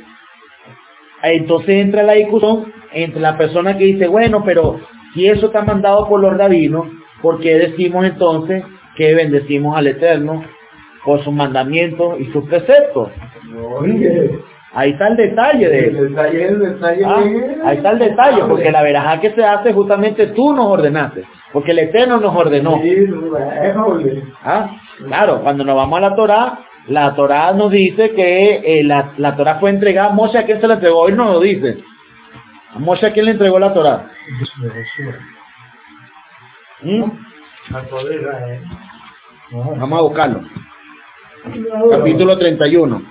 entonces entra la discusión entre la persona que dice, bueno, pero si eso está mandado por los rabinos, ¿por qué decimos entonces que bendecimos al Eterno por sus mandamientos y sus preceptos? Ahí está el detalle de El detalle, el detalle. Ah, es- ahí está el detalle, porque la verajá que se hace justamente tú nos ordenaste, porque el Eterno nos ordenó. Sí, es doble. Ah, claro, cuando nos vamos a la Torá, la Torá nos dice que eh, la, la Torá fue entregada a Moshe. ¿A quién se la entregó? Hoy nos lo dice. ¿A Moshe a quién le entregó la Torá? ¿Mm? Al poder de Israel. Vamos a buscarlo. Capítulo treinta y uno.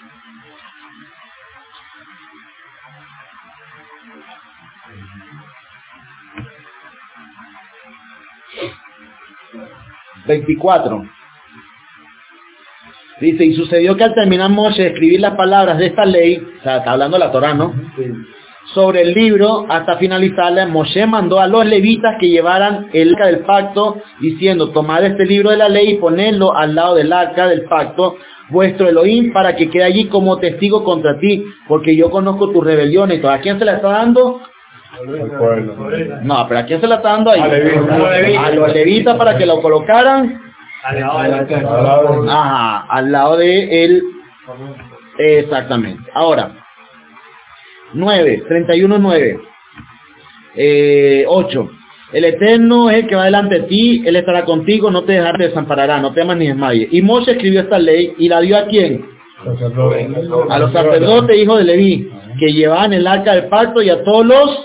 veinticuatro. Dice, y sucedió que al terminar Moshe de escribir las palabras de esta ley, o sea, está hablando la Torá, ¿no? Sí. Sobre el libro, hasta finalizarla, Moshe mandó a los levitas que llevaran el arca del pacto, diciendo, tomad este libro de la ley y ponedlo al lado del arca del pacto, vuestro Elohim, para que quede allí como testigo contra ti, porque yo conozco tus rebeliones. ¿A quién se la está dando? Al pueblo. No, pero ¿a quién se la está dando ahí? A levitas. A los levitas para que lo colocaran. Al lado de la Al lado de- Ajá, al lado de él. Exactamente. Ahora, nueve, treinta y uno, nueve. Eh, ocho. El Eterno es el que va delante de ti, Él estará contigo, no te dejará, te desamparará, no temas ni desmayes. Y Moshe escribió esta ley y la dio a quién? A los sacerdotes, hijos de Leví, que llevaban el arca del pacto, y a todos los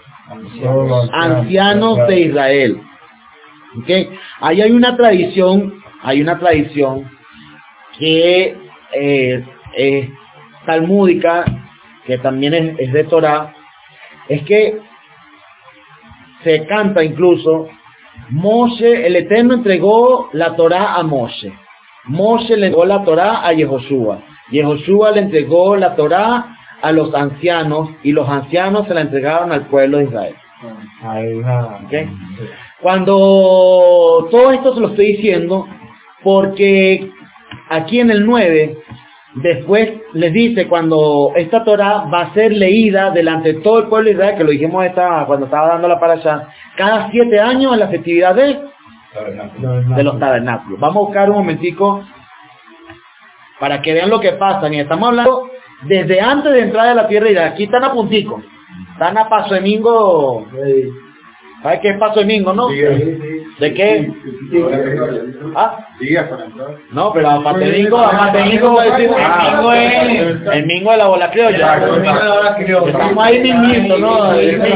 ancianos de Israel. ¿Okay? Ahí hay una tradición, hay una tradición que eh, es talmúdica, que también es, es de Torah, es que se canta incluso, Moshe, el Eterno entregó la Torah a Moshe, Moshe le entregó la Torah a Yehoshua, Yehoshua le entregó la Torah a los ancianos, y los ancianos se la entregaron al pueblo de Israel. ¿Okay? Cuando todo esto se lo estoy diciendo, porque aquí en el nueve, después les dice, cuando esta Torah va a ser leída delante de todo el pueblo de Israel, que lo dijimos esta, cuando estaba dando la parasha, cada siete años en la festividad de, de los tabernáculos. Vamos a buscar un momentico para que vean lo que pasa. Y estamos hablando desde antes de entrar a la tierra de Israel. Aquí están a puntico, están a paso de mingo. ¿Sabes qué es paso de mingo, no? ¿De qué? ¿Ah? No, pero a Patemingo, a Patemingo va a decir, el mingo es el mingo de la bola criolla. Estamos ahí mismito, ¿no?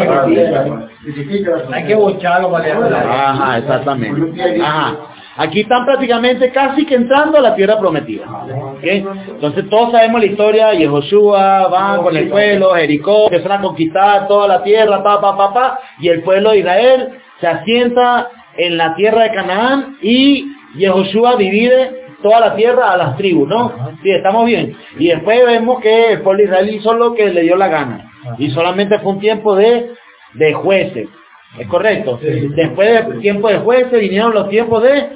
Hay que bocharlo para que Ajá, exactamente. Ajá. Aquí están prácticamente casi que entrando a la tierra prometida. ¿Okay? Entonces todos sabemos la historia, Yehoshua va con el pueblo, Jericó, empiezan a conquistar toda la tierra, pa, pa, pa, pa, y el pueblo de Israel se asienta en la tierra de Canaán, y Yehoshua divide toda la tierra a las tribus, ¿no? Sí, estamos bien. Y después vemos que el pueblo de Israel hizo lo que le dio la gana. Y solamente fue un tiempo de, de jueces. ¿Es correcto? Después del tiempo de jueces vinieron los tiempos de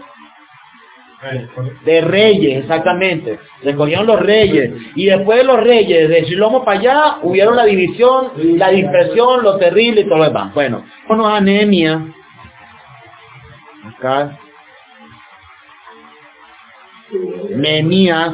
de reyes, exactamente. Se cogieron los reyes, y después de los reyes, de Shilomo para allá, hubieron la división, la dispersión, lo terrible y todo lo demás. Bueno, vámonos a Nehemías. Acá. Nehemías,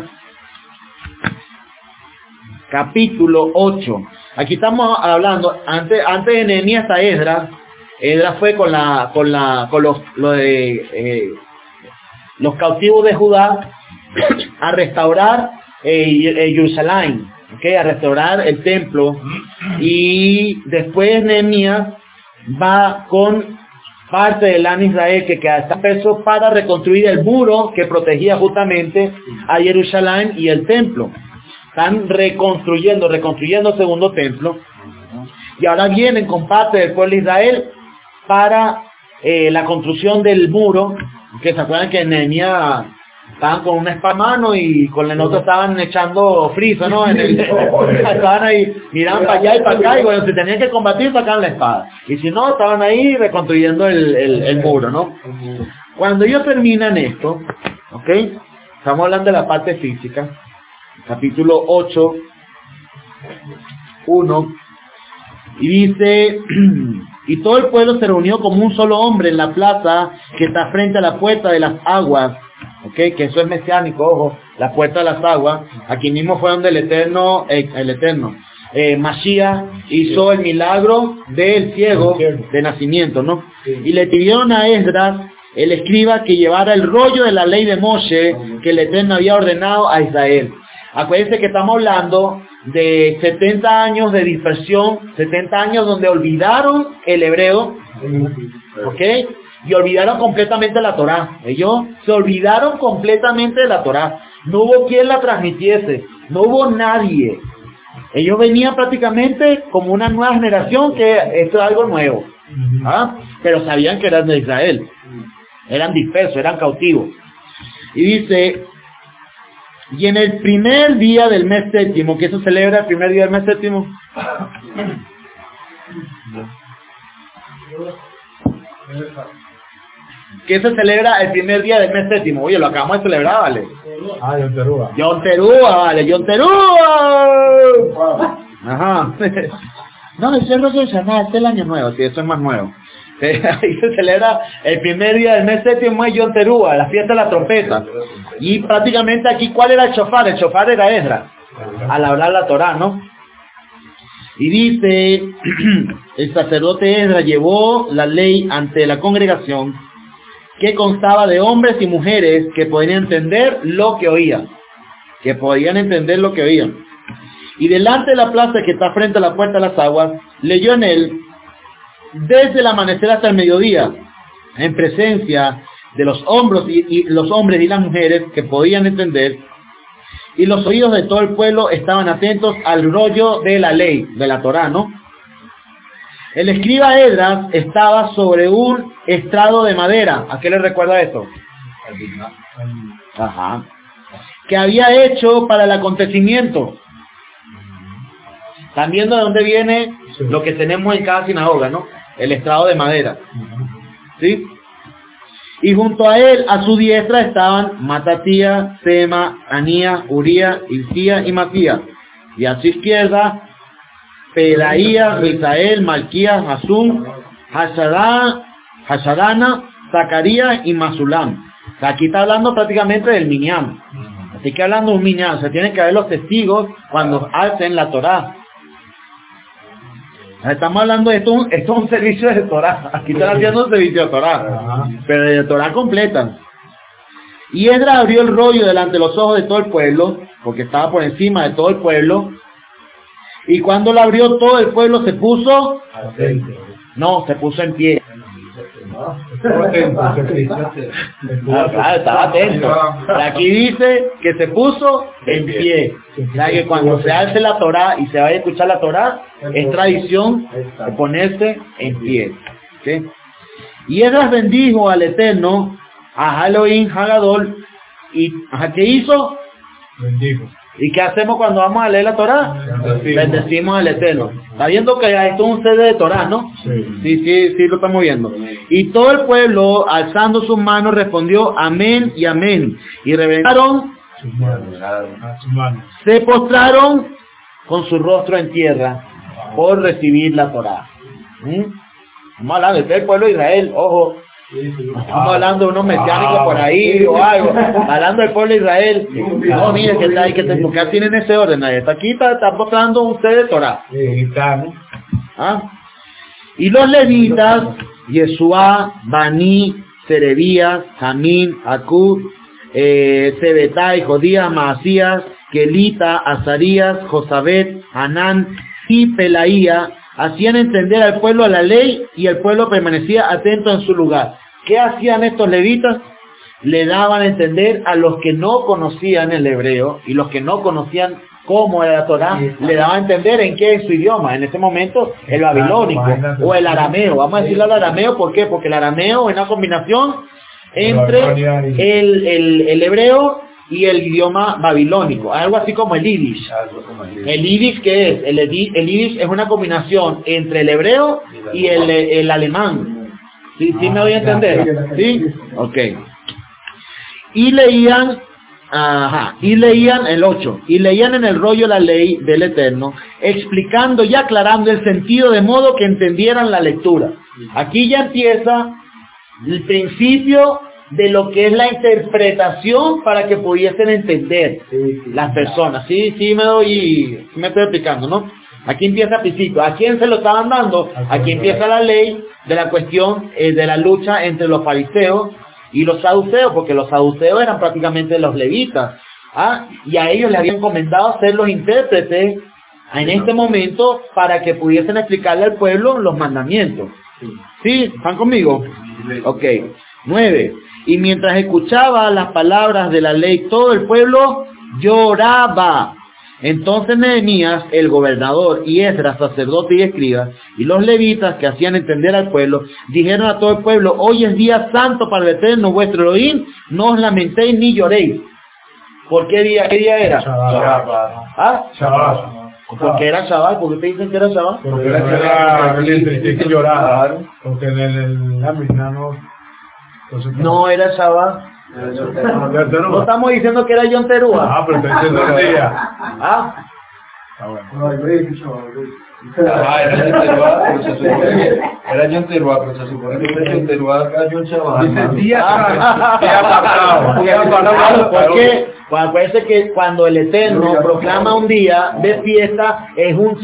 capítulo ocho. Aquí estamos hablando, antes, antes de Nehemías está Esdras. Esdras fue con la, con la, con los, lo de, eh, los cautivos de Judá a restaurar eh, Jerusalén, ¿okay? A restaurar el templo. Y después Nehemías va con parte del Lan Israel que queda está peso para reconstruir el muro que protegía justamente a Jerusalén y el templo. Están reconstruyendo, reconstruyendo el segundo templo. Y ahora vienen con parte del pueblo de Israel para eh, la construcción del muro, que se acuerdan que en Nehemías estaban con una espada en mano y con el otro estaban echando friso, ¿no? En el, estaban ahí, miraban para allá y para acá, y cuando se tenían que combatir sacaban la espada. Y si no, estaban ahí reconstruyendo el, el, el muro, ¿no? Cuando ellos terminan esto, ¿ok? Estamos hablando de la parte física, capítulo ocho, uno, y dice... Y todo el pueblo se reunió como un solo hombre en la plaza que está frente a la puerta de las aguas, ¿ok? Que eso es mesiánico, ojo, la puerta de las aguas. Aquí mismo fue donde el Eterno, eh, el Eterno, eh, Mashiach hizo el milagro del ciego de nacimiento, ¿no? Y le pidieron a Esdras, el escriba, que llevara el rollo de la ley de Moshe que el Eterno había ordenado a Israel. Acuérdense que estamos hablando de setenta años de dispersión, setenta años donde olvidaron el hebreo, ¿ok? Y olvidaron completamente la Torá. Ellos se olvidaron completamente de la Torá. No hubo quien la transmitiese, no hubo nadie. Ellos venían prácticamente como una nueva generación, que esto es algo nuevo, ¿ah? Pero sabían que eran de Israel, eran dispersos, eran cautivos. Y dice, y en el primer día del mes séptimo, que se celebra el primer día del mes séptimo, que se celebra el primer día del mes séptimo. Oye, lo acabamos de celebrar, ¿vale? Ah, Yom Teruah. Yom Teruah, vale, Yom Teruah. Ajá. No, ese es Rosh Hashanah, este es el año nuevo, sí, eso es más nuevo. Ahí se celebra el primer día del mes séptimo, es Yom Teruah, la fiesta de la trompeta. Y prácticamente aquí, ¿cuál era el shofar? El shofar era Esdras, al hablar la Torá, ¿no? Y dice, el sacerdote Esdras llevó la ley ante la congregación, que constaba de hombres y mujeres que podían entender lo que oían. Que podían entender lo que oían. Y delante de la plaza que está frente a la puerta de las aguas, leyó en él, desde el amanecer hasta el mediodía, en presencia de los hombres y, y los hombres y las mujeres que podían entender, y los oídos de todo el pueblo estaban atentos al rollo de la ley, de la Torá, ¿no? El escriba Esdras estaba sobre un estrado de madera. ¿A qué le recuerda esto? Ajá. Que había hecho para el acontecimiento. ¿Están viendo de dónde viene lo que tenemos en cada sinagoga, no? El estrado de madera. ¿Sí? Y junto a él, a su diestra, estaban Matatía, Sema, Anía, Uría, Hilcía y Matías. Y a su izquierda, Pedaía, Misael, Malquías, Hasum, Hashadana, Zacarías y Masulam. O sea, aquí está hablando prácticamente del minyan. Así que hablando de un minyan, se tienen que ver los testigos cuando hacen la Torá. Estamos hablando de esto, esto es un servicio de Torá. Aquí están haciendo un servicio de Torá, pero de Torá completa. Y Esdras abrió el rollo delante de los ojos de todo el pueblo, porque estaba por encima de todo el pueblo. Y cuando lo abrió, todo el pueblo se puso, no, se puso en pie. Ah, claro, estaba atento. Aquí dice que se puso en pie. O sea, que cuando se hace la Torá y se vaya a escuchar la Torá, es tradición de ponerse en pie. ¿Sí? Y Esdras bendijo al Eterno, a Elohim Hagadol, y ¿a qué hizo? Bendijo. ¿Y qué hacemos cuando vamos a leer la Torá? Bendecimos, Bendecimos al Eterno. Está viendo que esto es un C D de Torá, ¿no? Sí. sí, sí, sí, lo estamos viendo. Y todo el pueblo, alzando sus manos, respondió amén y amén. Y reverenciaron, se postraron con su rostro en tierra por recibir la Torá. ¿Mm? Vamos hablando del pueblo de Israel, ojo. Estamos hablando de unos mesiánicos por ahí o algo, hablando del pueblo de Israel. No, mire que está ahí, que te, porque tienen ese orden ahí. Está aquí, está, está mostrando un C de Torah. ¿Ah? Y los levitas, Yeshua, Bani, Serebías, Jamín, Acud, eh, Sebetai, Jodías, Maasías, Kelita, Azarías, Josabet, Hanán y Pelaía, hacían entender al pueblo la ley, y el pueblo permanecía atento en su lugar. ¿Qué hacían estos levitas? Le daban a entender a los que no conocían el hebreo y los que no conocían cómo era la Torá, le daban a entender en qué es su idioma. En este momento, el babilónico o el arameo. Vamos a decirle al arameo, ¿por qué? Porque el arameo es una combinación entre el, el, el hebreo y el idioma babilónico, algo así como el yiddish. El yiddish, ¿qué es? El, el yiddish es una combinación entre el hebreo y el, el alemán. ¿Sí, sí me voy a entender? ¿Sí? Ok. Y leían, ajá, y leían el ocho, y leían en el rollo la ley del Eterno, explicando y aclarando el sentido de modo que entendieran la lectura. Aquí ya empieza el principio de lo que es la interpretación para que pudiesen entender Sí, sí. las personas. Sí, sí me doy, sí me estoy explicando, ¿no? Aquí empieza Pisito. ¿A quién se lo estaban dando? Aquí empieza la ley de la cuestión eh, de la lucha entre los fariseos y los saduceos, porque los saduceos eran prácticamente los levitas. ¿Ah? Y a ellos les habían encomendado ser los intérpretes en este momento para que pudiesen explicarle al pueblo los mandamientos. ¿Sí? ¿Están conmigo? Ok. Nueve. Y mientras escuchaba las palabras de la ley, todo el pueblo lloraba. Entonces Nehemías, el gobernador, y Esdras, sacerdote y escriba, y los levitas que hacían entender al pueblo, dijeron a todo el pueblo: hoy es día santo para el Eterno vuestro Elohim, no os lamentéis ni lloréis. ¿Por qué día? ¿Qué día era? Shabbat. ¿Ah? Shabbat. Porque era Shabbat. ¿Por qué te dicen que era Shabbat? Porque era que que llorar. Porque en el la misma no. No era Shabbat. No estamos diciendo que era Yom Teruah. Ah, pero te diciendo el día. ¿Ah? Ah, bueno. No, yo he dicho, Ah, era Yom Teruah, pero se supone era Yom Teruah, pero se supone que era Yom Teruah cayó en Shabbat. Dice día Ah. día apartado. Día apartado. ¿Por qué? Pues acuérdense que cuando el Eterno proclama un día de fiesta, es un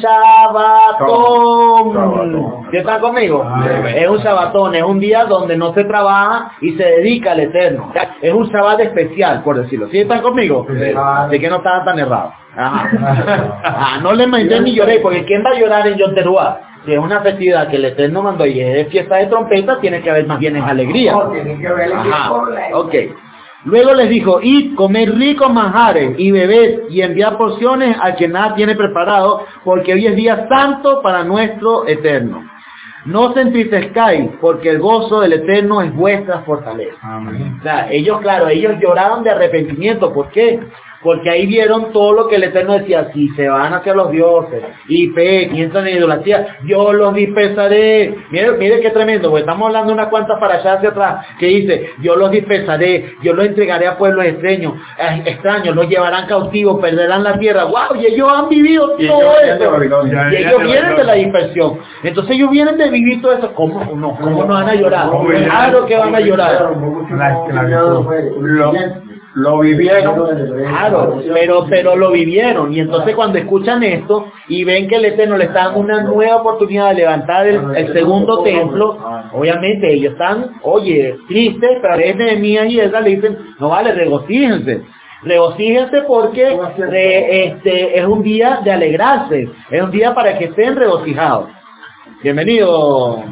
Shabbatón. ¿Sí están conmigo? Es un Shabbatón, es un día donde no se trabaja y se dedica al Eterno. Es un Shabbat especial, por decirlo. ¿Sí están conmigo? Así que no estaban tan errados. Ajá. Ah, no les mandé ni lloré, porque ¿quién va a llorar en Yom Teruah? Si es una festividad que el Eterno mandó y es fiesta de trompeta, tiene que haber más bien es alegría. no, tienen que ver el Ajá, problema. ok. Luego les dijo: id, comed ricos manjares y bebed y enviad porciones a quien nada tiene preparado, porque hoy es día santo para nuestro Eterno. No os entristezcáis, porque el gozo del Eterno es vuestra fortaleza. Amén. O sea, ellos, claro, ellos lloraron de arrepentimiento. ¿Por qué? Porque ahí vieron todo lo que el Eterno decía: si se van hacia los dioses y pecan y entran en idolatría, yo los dispersaré. Mire, mire qué tremendo, porque estamos hablando de unas cuantas para allá hacia atrás, que dice: yo los dispersaré, yo los entregaré a pueblos extraños, eh, extraños, los llevarán cautivos, perderán la tierra. ¡Wow! Y ellos han vivido Y todo ellos vienen de eso. Babilonia. Y ellos vienen de la dispersión. Entonces ellos vienen de vivir todo eso. ¿Cómo no? ¿Cómo no van a llorar? Claro que van a llorar. La esclavitud. Lo, lo vivieron. Claro, pero, pero lo vivieron, y entonces cuando escuchan esto y ven que el Eterno le está dando una nueva oportunidad de levantar el, el segundo templo, obviamente ellos están, oye, tristes, pero a veces Nehemías y Esdras le dicen: no vale, regocíjense, regocíjense porque re, este, es un día de alegrarse, es un día para que estén regocijados. Bienvenido.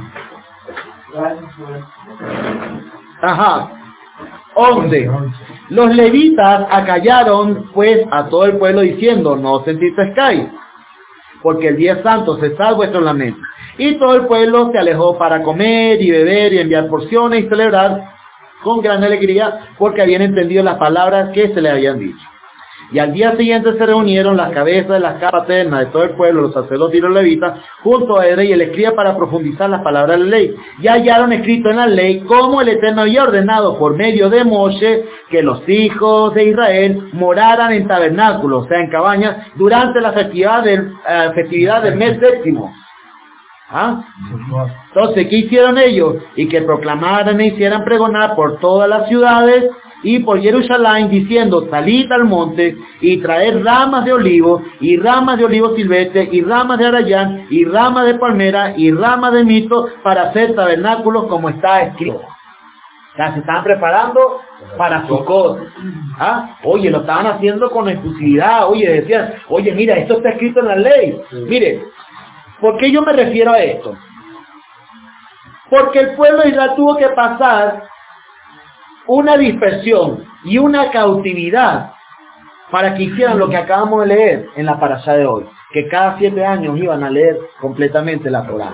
Ajá. once. Los levitas acallaron pues a todo el pueblo diciendo: no os entristezcáis, porque el día santo cesad vuestro lamento. Y todo el pueblo se alejó para comer y beber y enviar porciones y celebrar con gran alegría, porque habían entendido las palabras que se le habían dicho. Y al día siguiente se reunieron las cabezas de las casas paternas de todo el pueblo, los sacerdotes y los levitas, junto a Esdras y el escriba, para profundizar las palabras de la ley. Y hallaron escrito en la ley cómo el Eterno había ordenado por medio de Moshe que los hijos de Israel moraran en tabernáculos, o sea, en cabañas, durante la festividad del, uh, festividad del mes séptimo. ¿Ah? Entonces, ¿qué hicieron ellos? Y que proclamaran e hicieran pregonar por todas las ciudades y por Jerusalén, diciendo: salid al monte y traed ramas de olivo, y ramas de olivo silvestre, y ramas de arayán, y ramas de palmera, y ramas de mito, para hacer tabernáculos como está escrito. O sea, se estaban preparando para Sucot. ¿Ah? Oye, lo estaban haciendo con exclusividad. Oye, decían: oye, mira, esto está escrito en la ley. Mire, ¿por qué yo me refiero a esto? Porque el pueblo de Israel tuvo que pasar una dispersión y una cautividad para que hicieran lo que acabamos de leer en la parashá de hoy, que cada siete años iban a leer completamente la Torá.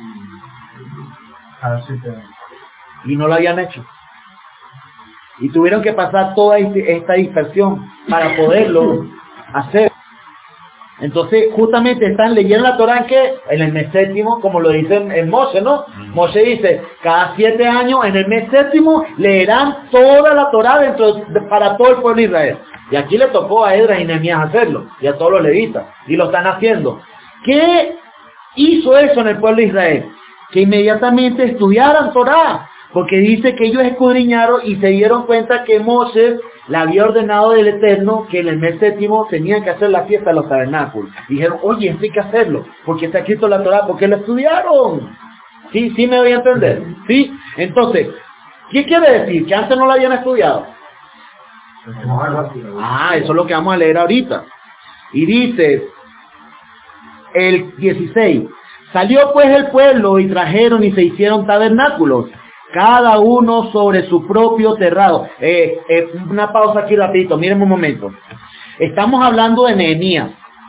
Y no lo habían hecho. Y tuvieron que pasar toda esta dispersión para poderlo hacer. Entonces, justamente están leyendo la Torá, que en el mes séptimo, como lo dice en Moshe, ¿no? Moshe dice: cada siete años, en el mes séptimo, leerán toda la Torá dentro de, para todo el pueblo de Israel. Y aquí le tocó a Esdras y Nehemías hacerlo, y a todos los levitas, y lo están haciendo. ¿Qué hizo eso en el pueblo de Israel? Que inmediatamente estudiaran Torá, Porque dice que ellos escudriñaron y se dieron cuenta que Moisés le había ordenado del Eterno que en el mes séptimo tenían que hacer la fiesta de los tabernáculos. Dijeron, oye, esto hay que hacerlo, porque está escrito en la Torah, porque lo estudiaron. ¿Sí? ¿Sí me voy a entender? ¿Sí? Entonces, ¿qué quiere decir? ¿Que antes no lo habían estudiado? Ah, eso es lo que vamos a leer ahorita. Y dice, el dieciséis, salió pues el pueblo y trajeron y se hicieron tabernáculos, cada uno sobre su propio terrado. Eh, eh, una pausa aquí rapidito, miren un momento. Estamos hablando de Nehemías.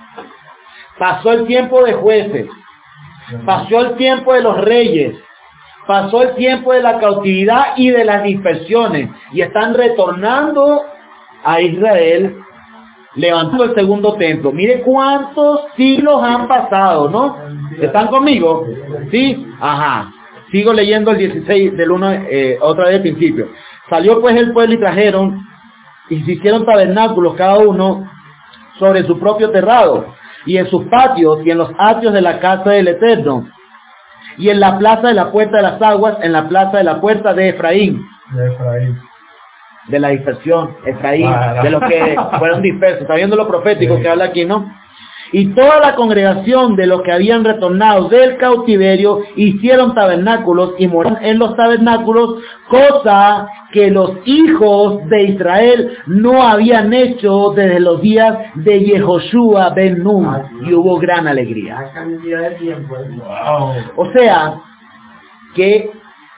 Pasó el tiempo de jueces, pasó el tiempo de los reyes, pasó el tiempo de la cautividad y de las dispersiones, y están retornando a Israel, levantando el segundo templo. Mire cuántos siglos han pasado, ¿no? ¿Están conmigo? ¿Sí? Ajá. Sigo leyendo el dieciséis del uno, eh, otra vez al principio. Salió pues el pueblo y trajeron, y se hicieron tabernáculos cada uno sobre su propio terrado, y en sus patios, y en los atrios de la casa del Eterno, y en la plaza de la puerta de las aguas, en la plaza de la puerta de Efraín. De Efraín. De la dispersión, Efraín, ah, de los que fueron dispersos. Está viendo lo profético sí. que habla aquí, ¿no? Y toda la congregación de los que habían retornado del cautiverio hicieron tabernáculos y moraron en los tabernáculos, cosa que los hijos de Israel no habían hecho desde los días de Yehoshua ben Nun. Ay, y hubo gran alegría. La cantidad de tiempo. Wow. O sea, que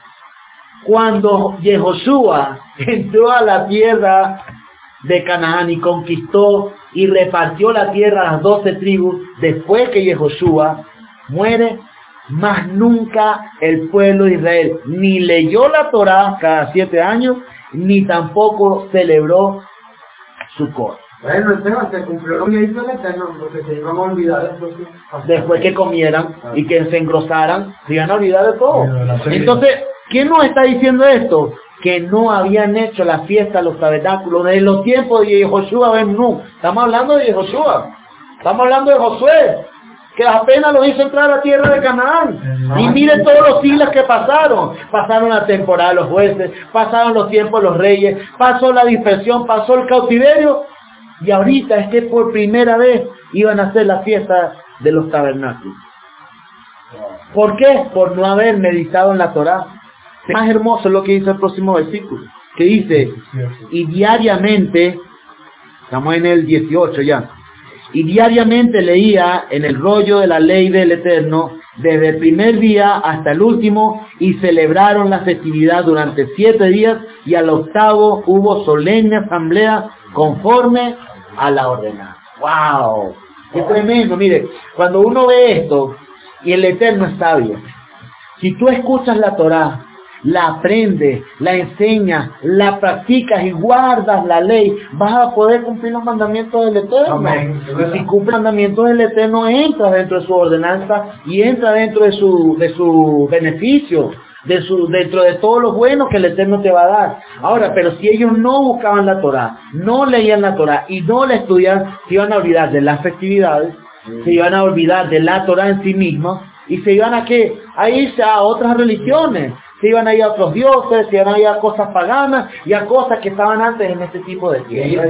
cuando Yehoshua entró a la tierra de Canaán y conquistó y repartió la tierra a las doce tribus, después que Yehoshua muere, más nunca el pueblo de Israel ni leyó la Torá cada siete años, ni tampoco celebró Sukkot. Bueno, Esteban, se cumplió lo que hizo el Eterno, porque se iban a olvidar después que, después que comieran y que se engrosaran, se iban a olvidar de todo. Entonces, ¿quién nos está diciendo esto? Que no habían hecho la fiesta, los tabernáculos, desde los tiempos de Yehoshua ben Nun. Estamos hablando de Yehoshua, estamos hablando de Josué, que apenas lo hizo entrar a la tierra de Canaán. Y miren todos los siglos que pasaron. Pasaron la temporada de los jueces, pasaron los tiempos de los reyes, pasó la dispersión, pasó el cautiverio, y ahorita es que por primera vez iban a hacer la fiesta de los tabernáculos. ¿Por qué? Por no haber meditado en la Torá. Más hermoso es lo que dice el próximo versículo, que dice, y diariamente, estamos en el dieciocho ya, y diariamente leía en el rollo de la ley del Eterno, desde el primer día hasta el último, y celebraron la festividad durante siete días, y al octavo hubo solemne asamblea conforme a la ordenanza. ¡Wow! ¡Qué tremendo! Mire, cuando uno ve esto, y el Eterno es sabio, si tú escuchas la Torá, la aprendes, la enseñas, la practicas y guardas la ley, vas a poder cumplir los mandamientos del Eterno. Amén. Y si cumples los mandamientos del Eterno, entras dentro de su ordenanza y entra dentro de su, de su beneficio, de su, dentro de todo lo bueno que el Eterno te va a dar. Ahora, pero si ellos no buscaban la Torá, no leían la Torá y no la estudiaban, se iban a olvidar de las festividades, sí. se iban a olvidar de la Torá en sí misma y se iban a ¿qué? A irse a otras religiones. Se iban a ir a otros dioses, se iban a ir a cosas paganas y a cosas que estaban antes en este tipo de tiempo.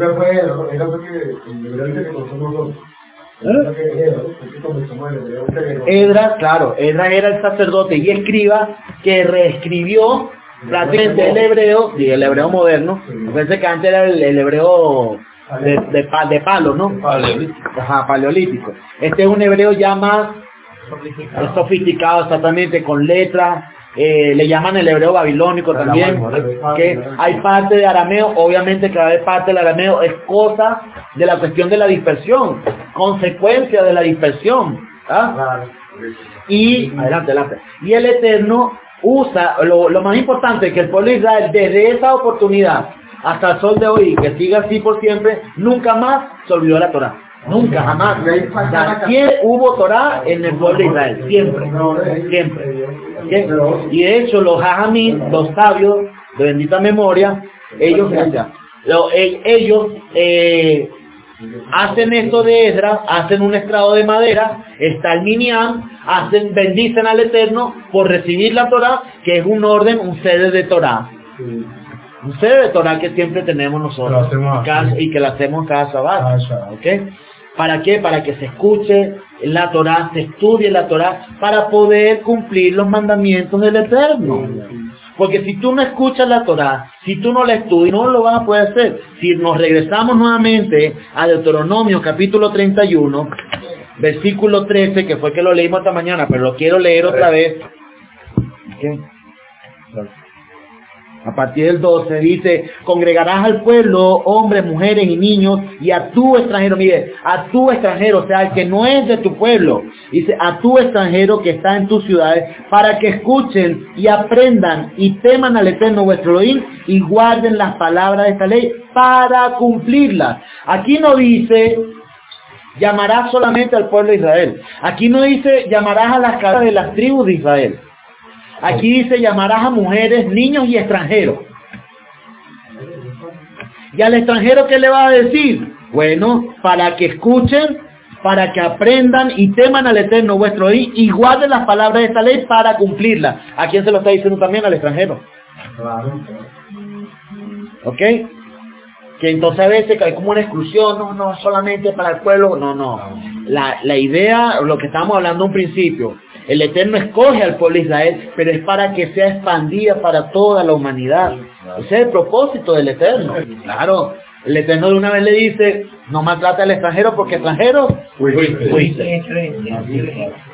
Edras, claro, Edras era el sacerdote y escriba que reescribió prácticamente el hebreo, y el hebreo moderno. Pensé que antes era el, el hebreo de, de, de palo, ¿no? Paleolítico. Ajá, paleolítico. Este es un hebreo ya más sofisticado, sofisticado exactamente, con letras. Eh, le llaman el hebreo babilónico también, que hay parte de arameo, obviamente que va a haber parte del arameo, es cosa de la cuestión de la dispersión, consecuencia de la dispersión, ¿ah? y adelante, adelante, y el Eterno usa, lo, lo más importante es que el pueblo de Israel desde esa oportunidad hasta el sol de hoy, que siga así por siempre, nunca más se olvidó la Torá. Nunca, jamás. Siempre hubo Torá en el pueblo de Israel. Siempre. Siempre. ¿Siempre? Y de hecho los Jajamín, los sabios de bendita memoria, ellos, ellos eh, hacen esto de Esdras, hacen un estrado de madera, está el Minyan, hacen, bendicen al Eterno por recibir la Torah, que es un orden, un sede de Torah. Un sede de Torah que siempre tenemos nosotros cada, y que la hacemos cada sábado. ¿Okay? ¿Para qué? Para que se escuche la Torah, se estudie la Torah, para poder cumplir los mandamientos del Eterno. Porque si tú no escuchas la Torah, si tú no la estudias, no lo vas a poder hacer. Si nos regresamos nuevamente a Deuteronomio capítulo treinta y uno, versículo trece, que fue que lo leímos esta mañana, pero lo quiero leer otra vez. ¿Qué? A partir del doce dice, congregarás al pueblo, hombres, mujeres y niños, y a tu extranjero, mire, a tu extranjero, o sea, el que no es de tu pueblo, dice, a tu extranjero que está en tus ciudades, para que escuchen y aprendan y teman al Eterno vuestro Elohim, y guarden las palabras de esta ley para cumplirlas. Aquí no dice, llamarás solamente al pueblo de Israel. Aquí no dice, llamarás a las cabezas de las tribus de Israel. Aquí dice, llamarás a mujeres, niños y extranjeros. ¿Y al extranjero qué le va a decir? Bueno, para que escuchen, para que aprendan y teman al Eterno vuestro Dios y guarden las palabras de esta ley para cumplirlas. ¿A quién se lo está diciendo también? Al extranjero. ¿Ok? Que entonces a veces hay como una exclusión, no, no, solamente para el pueblo, no, no. La, la idea, lo que estábamos hablando en un principio, el Eterno escoge al pueblo de Israel, pero es para que sea expandida para toda la humanidad. Ese es el propósito del Eterno. Claro, el Eterno de una vez le dice, no maltrata al extranjero porque extranjero fuiste.